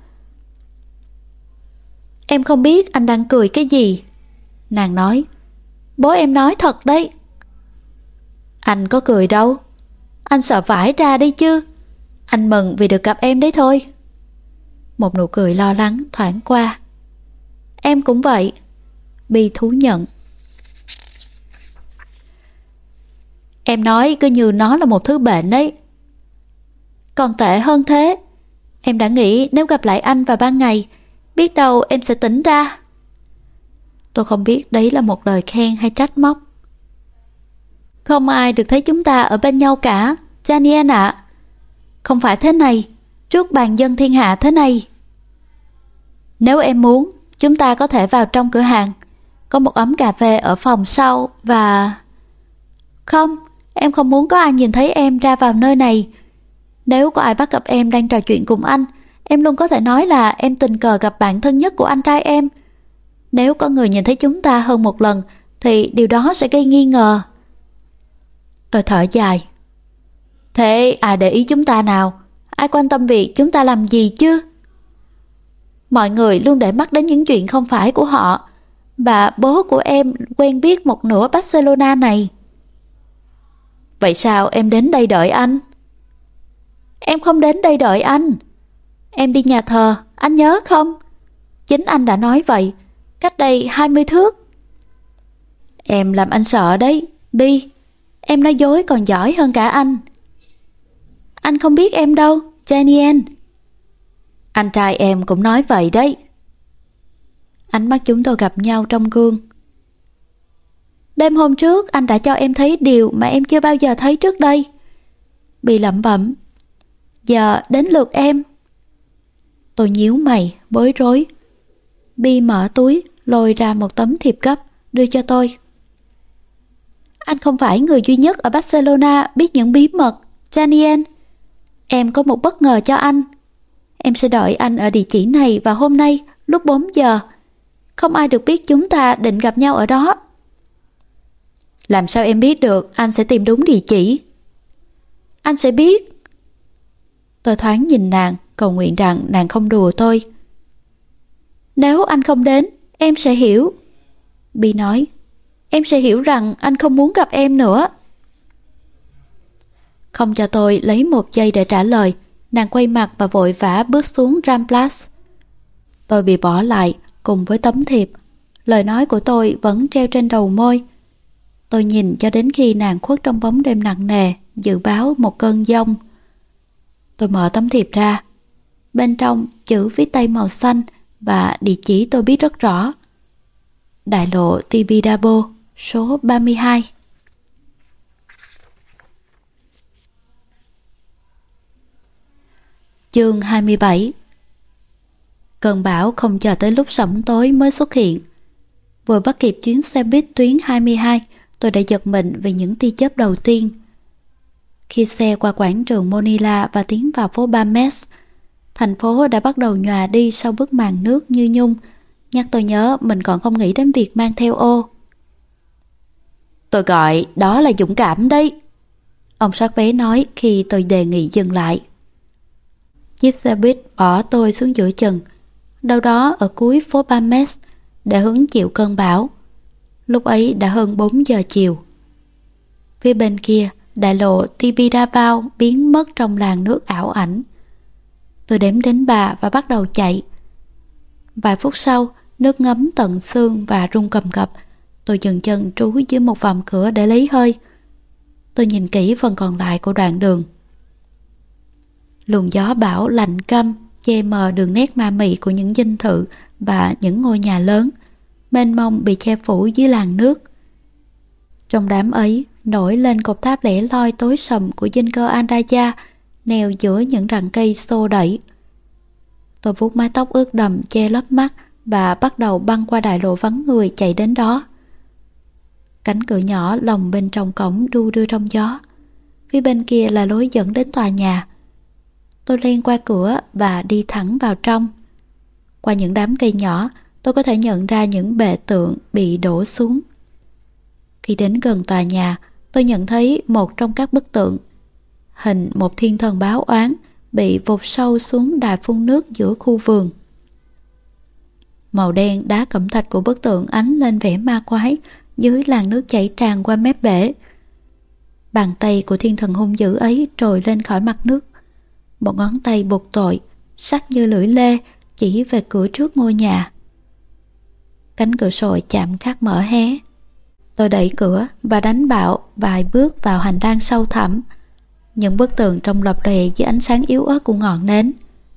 Em không biết anh đang cười cái gì. Nàng nói, bố em nói thật đấy. Anh có cười đâu. Anh sợ vãi ra đi chứ. Anh mừng vì được gặp em đấy thôi. Một nụ cười lo lắng thoảng qua. Em cũng vậy. Bi thú nhận. Em nói cứ như nó là một thứ bệnh đấy. Còn tệ hơn thế. Em đã nghĩ nếu gặp lại anh vào ban ngày, biết đâu em sẽ tỉnh ra. Tôi không biết đấy là một lời khen hay trách móc. Không ai được thấy chúng ta ở bên nhau cả, Daniel ạ. À. Không phải thế này, trước bàn dân thiên hạ thế này. Nếu em muốn, chúng ta có thể vào trong cửa hàng. Có một ấm cà phê ở phòng sau và... Không, em không muốn có ai nhìn thấy em ra vào nơi này. Nếu có ai bắt gặp em đang trò chuyện cùng anh, em luôn có thể nói là em tình cờ gặp bạn thân nhất của anh trai em. Nếu có người nhìn thấy chúng ta hơn một lần, thì điều đó sẽ gây nghi ngờ. Tôi thở dài. Thế ai để ý chúng ta nào? Ai quan tâm việc chúng ta làm gì chứ? Mọi người luôn để mắt đến những chuyện không phải của họ. Và bố của em quen biết một nửa Barcelona này. Vậy sao em đến đây đợi anh? Em không đến đây đợi anh. Em đi nhà thờ, anh nhớ không? Chính anh đã nói vậy, cách đây hai mươi thước. Em làm anh sợ đấy, Bi. Em nói dối còn giỏi hơn cả anh. Anh không biết em đâu, Daniel. Anh trai em cũng nói vậy đấy. Ánh mắt chúng tôi gặp nhau trong gương. Đêm hôm trước anh đã cho em thấy điều mà em chưa bao giờ thấy trước đây. Bi lẩm bẩm. Giờ đến lượt em. Tôi nhíu mày, bối rối. Bi mở túi, lôi ra một tấm thiệp gấp, đưa cho tôi. Anh không phải người duy nhất ở Barcelona biết những bí mật, Daniel. Em có một bất ngờ cho anh. Em sẽ đợi anh ở địa chỉ này vào hôm nay lúc bốn giờ. Không ai được biết chúng ta định gặp nhau ở đó. Làm sao em biết được anh sẽ tìm đúng địa chỉ? Anh sẽ biết. Tôi thoáng nhìn nàng, cầu nguyện rằng nàng không đùa tôi. Nếu anh không đến, em sẽ hiểu. Bi nói, em sẽ hiểu rằng anh không muốn gặp em nữa. Không cho tôi lấy một giây để trả lời, nàng quay mặt và vội vã bước xuống Ramblas. Tôi bị bỏ lại cùng với tấm thiệp. Lời nói của tôi vẫn treo trên đầu môi. Tôi nhìn cho đến khi nàng khuất trong bóng đêm nặng nề, dự báo một cơn giông. Tôi mở tấm thiệp ra. Bên trong chữ viết tay màu xanh và địa chỉ tôi biết rất rõ. Đại lộ Tibidabo, số ba mươi hai. Chương hai mươi bảy. Cơn bão không chờ tới lúc sẫm tối mới xuất hiện. Vừa bắt kịp chuyến xe buýt tuyến hai mươi hai, tôi đã giật mình vì những tia chớp đầu tiên. Khi xe qua quảng trường Monila và tiến vào phố Bames, thành phố đã bắt đầu nhòa đi sau bức màn nước như nhung, nhắc tôi nhớ mình còn không nghĩ đến việc mang theo ô. Tôi gọi đó là dũng cảm đấy, ông soát vé nói khi tôi đề nghị dừng lại. Chiếc xe buýt bỏ tôi xuống giữa chừng, đâu đó ở cuối phố Bames, để hứng chịu cơn bão. Lúc ấy đã hơn bốn giờ chiều. Phía bên kia, đại lộ Tibidabo biến mất trong làn nước ảo ảnh. Tôi đếm đến ba và bắt đầu chạy. Vài phút sau, nước ngấm tận xương và rung cầm cập. Tôi dừng chân trú dưới một vòng cửa để lấy hơi. Tôi nhìn kỹ phần còn lại của đoạn đường. Luồng gió bão lạnh căm che mờ đường nét ma mị của những dinh thự và những ngôi nhà lớn, mênh mông bị che phủ dưới làn nước. Trong đám ấy nổi lên cột tháp lẻ loi tối sầm của dinh cơ Andaya, neo giữa những rặng cây xô đẩy. Tôi vuốt mái tóc ướt đầm che lấp mắt và bắt đầu băng qua đại lộ vắng người chạy đến đó. Cánh cửa nhỏ lồng bên trong cổng đu đưa trong gió. Phía bên kia là lối dẫn đến tòa nhà. Tôi len qua cửa và đi thẳng vào trong. Qua những đám cây nhỏ, tôi có thể nhận ra những bệ tượng bị đổ xuống. Khi đến gần tòa nhà, tôi nhận thấy một trong các bức tượng, hình một thiên thần báo oán bị vụt sâu xuống đài phun nước giữa khu vườn. Màu đen đá cẩm thạch của bức tượng ánh lên vẻ ma quái dưới làn nước chảy tràn qua mép bể. Bàn tay của thiên thần hung dữ ấy trồi lên khỏi mặt nước. Một ngón tay buộc tội, sắc như lưỡi lê, chỉ về cửa trước ngôi nhà. Cánh cửa sổ chạm khắc mở hé. Tôi đẩy cửa và đánh bạo vài bước vào hành lang sâu thẳm. Những bức tường trông lập lòe dưới ánh sáng yếu ớt của ngọn nến.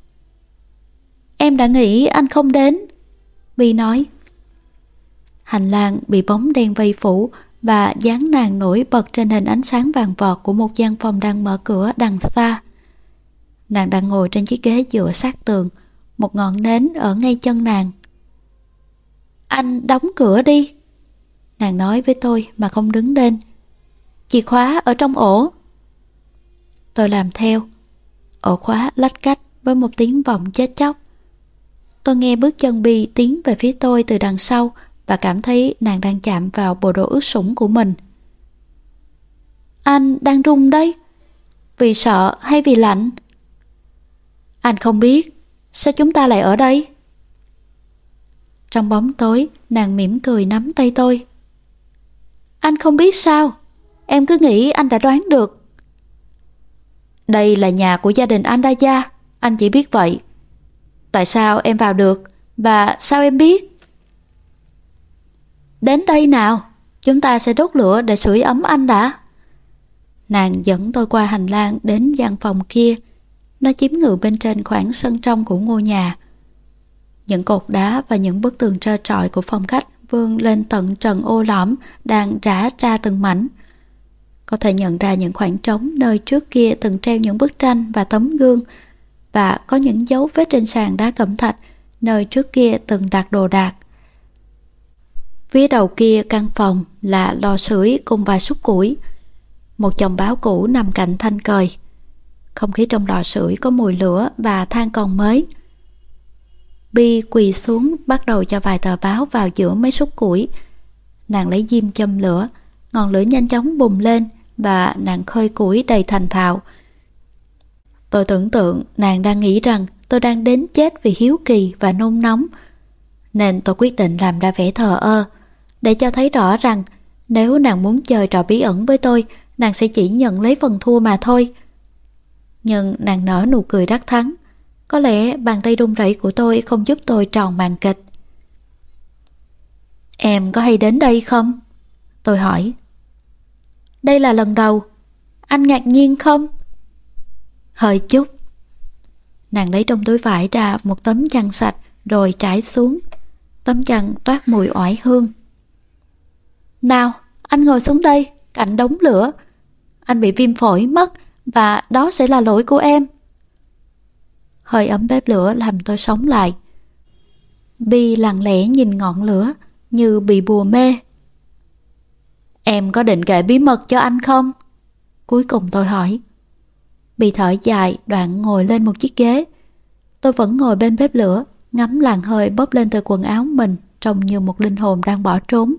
Em đã nghĩ anh không đến, Bi nói. Hành lang bị bóng đen vây phủ và dáng nàng nổi bật trên hình ánh sáng vàng vọt của một gian phòng đang mở cửa đằng xa. Nàng đang ngồi trên chiếc ghế dựa sát tường, một ngọn nến ở ngay chân nàng. Anh đóng cửa đi, nàng nói với tôi mà không đứng lên. Chìa khóa ở trong ổ. Tôi làm theo. Ổ khóa lách cách với một tiếng vọng chết chóc. Tôi nghe bước chân Bi tiến về phía tôi từ đằng sau và cảm thấy nàng đang chạm vào bộ đồ ướt sũng của mình. Anh đang run đấy. Vì sợ hay vì lạnh? Anh không biết. Sao chúng ta lại ở đây? Trong bóng tối, nàng mỉm cười nắm tay tôi. Anh không biết sao? Em cứ nghĩ anh đã đoán được. Đây là nhà của gia đình Andaya, anh chỉ biết vậy. Tại sao em vào được? Và sao em biết? Đến đây nào, chúng ta sẽ đốt lửa để sưởi ấm anh đã. Nàng dẫn tôi qua hành lang đến gian phòng kia. Nó chiếm ngự bên trên khoảng sân trong của ngôi nhà. Những cột đá và những bức tường trơ trọi của phòng khách vươn lên tận trần ô lõm đang rã ra từng mảnh. Có thể nhận ra những khoảng trống nơi trước kia từng treo những bức tranh và tấm gương, và có những dấu vết trên sàn đá cẩm thạch nơi trước kia từng đặt đồ đạc. Phía đầu kia căn phòng là lò sưởi cùng vài xúc củi. Một chồng báo cũ nằm cạnh thanh cời. Không khí trong lò sưởi có mùi lửa và than còn mới. Bi quỳ xuống bắt đầu cho vài tờ báo vào giữa mấy xúc củi. Nàng lấy diêm châm lửa, ngọn lửa nhanh chóng bùng lên và nàng khơi củi đầy thành thạo. Tôi tưởng tượng nàng đang nghĩ rằng tôi đang đến chết vì hiếu kỳ và nôn nóng, nên tôi quyết định làm ra vẻ thờ ơ, để cho thấy rõ rằng nếu nàng muốn chơi trò bí ẩn với tôi, nàng sẽ chỉ nhận lấy phần thua mà thôi. Nhưng nàng nở nụ cười đắc thắng. Có lẽ bàn tay run rẩy của tôi không giúp tôi tròn màn kịch. Em có hay đến đây không? Tôi hỏi. Đây là lần đầu. Anh ngạc nhiên không? Hơi chút. Nàng lấy trong túi vải ra một tấm chăn sạch rồi trải xuống. Tấm chăn toát mùi oải hương. Nào, anh ngồi xuống đây, cạnh đống lửa. Anh bị viêm phổi mất và đó sẽ là lỗi của em. Hơi ấm bếp lửa làm tôi sống lại. Bi lặng lẽ nhìn ngọn lửa như bị bùa mê. Em có định kể bí mật cho anh không? Cuối cùng tôi hỏi. Bi thở dài đoạn ngồi lên một chiếc ghế. Tôi vẫn ngồi bên bếp lửa, ngắm làn hơi bốc lên từ quần áo mình, trông như một linh hồn đang bỏ trốn.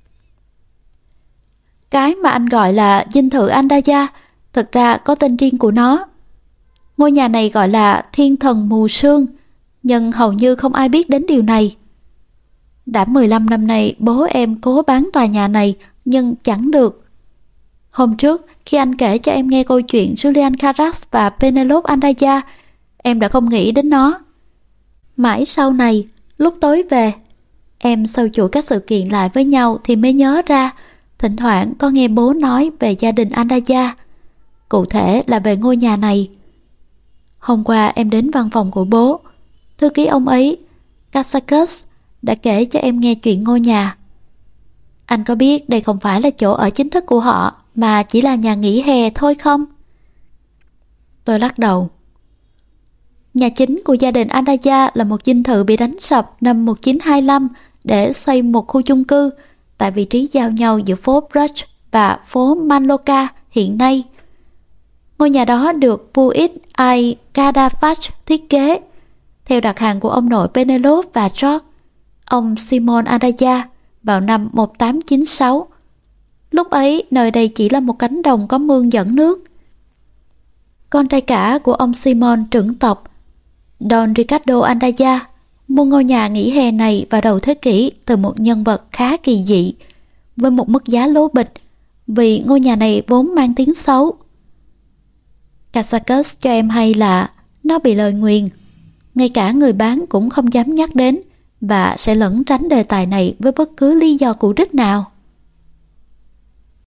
Cái mà anh gọi là dinh thự Andaya thực ra có tên riêng của nó. Ngôi nhà này gọi là Thiên Thần Mù Sương, nhưng hầu như không ai biết đến điều này. Đã mười lăm năm nay bố em cố bán tòa nhà này nhưng chẳng được. Hôm trước khi anh kể cho em nghe câu chuyện Julian Carras và Penelope Andaya, em đã không nghĩ đến nó. Mãi sau này, lúc tối về, em sâu chuỗi các sự kiện lại với nhau thì mới nhớ ra, thỉnh thoảng có nghe bố nói về gia đình Andaya, cụ thể là về ngôi nhà này. Hôm qua em đến văn phòng của bố, thư ký ông ấy, Casacus, đã kể cho em nghe chuyện ngôi nhà. Anh có biết đây không phải là chỗ ở chính thức của họ, mà chỉ là nhà nghỉ hè thôi không? Tôi lắc đầu. Nhà chính của gia đình Andaya là một dinh thự bị đánh sập năm một nghìn chín trăm hai mươi lăm để xây một khu chung cư tại vị trí giao nhau giữa phố Bruch và phố Manloka hiện nay. Ngôi nhà đó được Puig I. Cadafalch thiết kế theo đặt hàng của ông nội Penelope và George, ông Simon Andaya, vào năm một nghìn tám trăm chín mươi sáu. Lúc ấy, nơi đây chỉ là một cánh đồng có mương dẫn nước. Con trai cả của ông Simon trưởng tộc, Don Ricardo Andaya, mua ngôi nhà nghỉ hè này vào đầu thế kỷ từ một nhân vật khá kỳ dị, với một mức giá lố bịch, vì ngôi nhà này vốn mang tiếng xấu. Casacus cho em hay là nó bị lời nguyền. Ngay cả người bán cũng không dám nhắc đến và sẽ lẩn tránh đề tài này với bất cứ lý do cụ rích nào.